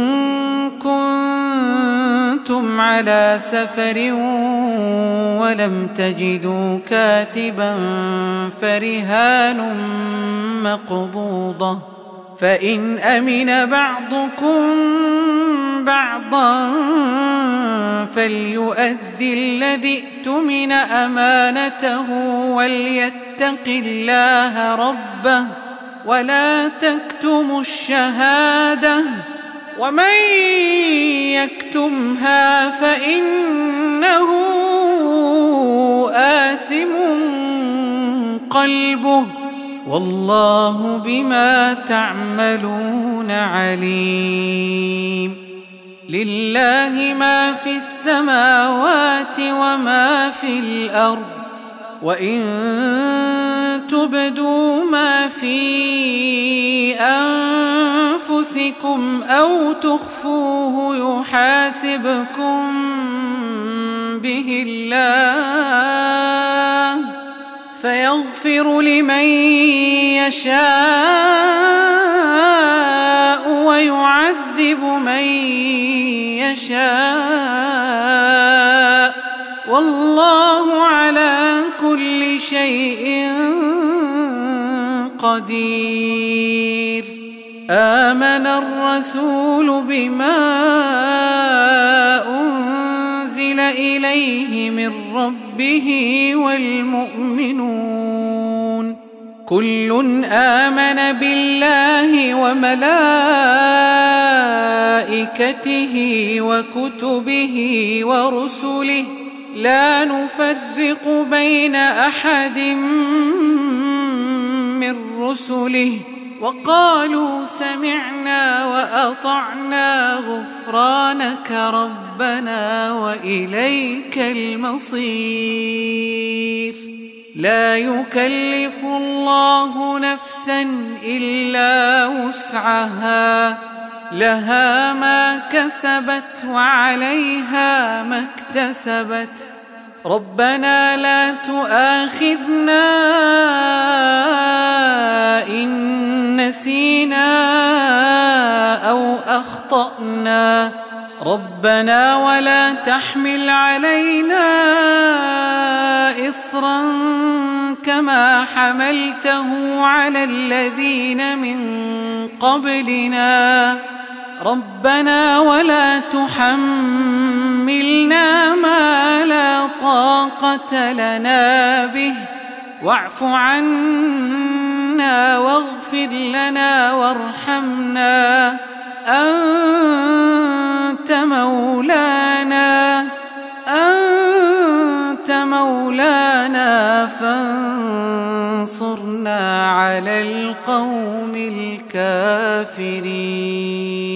كنتم على سفر ولم تجدوا كاتبا فرهان مقبوضة، فإن أمن بعضكم بعضا فليؤدي الذي اؤتمن أمانته وليتق الله ربه ولا تكتموا الشهادة، ومن يكتمها فإنه آثم قلبه والله بما تعملون عليم. لله ما في السماوات وما في الأرض، وإن تبدوا ما في أنفسكم أو تخفوه يحاسبكم به الله، فيغفر لمن يشاء ويعذب من يشاء، والله على كل شيء قدير. آمن الرسول بما أنزل إليه من ربه والمؤمنون كل آمن بالله وملائكته وكتبه ورسله لا نفرق بين أحد من رسله، وقالوا سمعنا وأطعنا غفرانك ربنا وإليك المصير. لا يكلف الله نفسا إلا وسعها، لها ما كسبت وعليها ما اكتسبت. ربنا لا تؤاخذنا إن نسينا أو أخطأنا، ربنا ولا تحمل علينا إصرا كما حملته على الذين من قبلنا، ربنا ولا تحملنا ما لا طاقة لنا به، واعف عنا واغفر لنا وارحمنا، أنت مولانا فانصرنا على القوم الكافرين.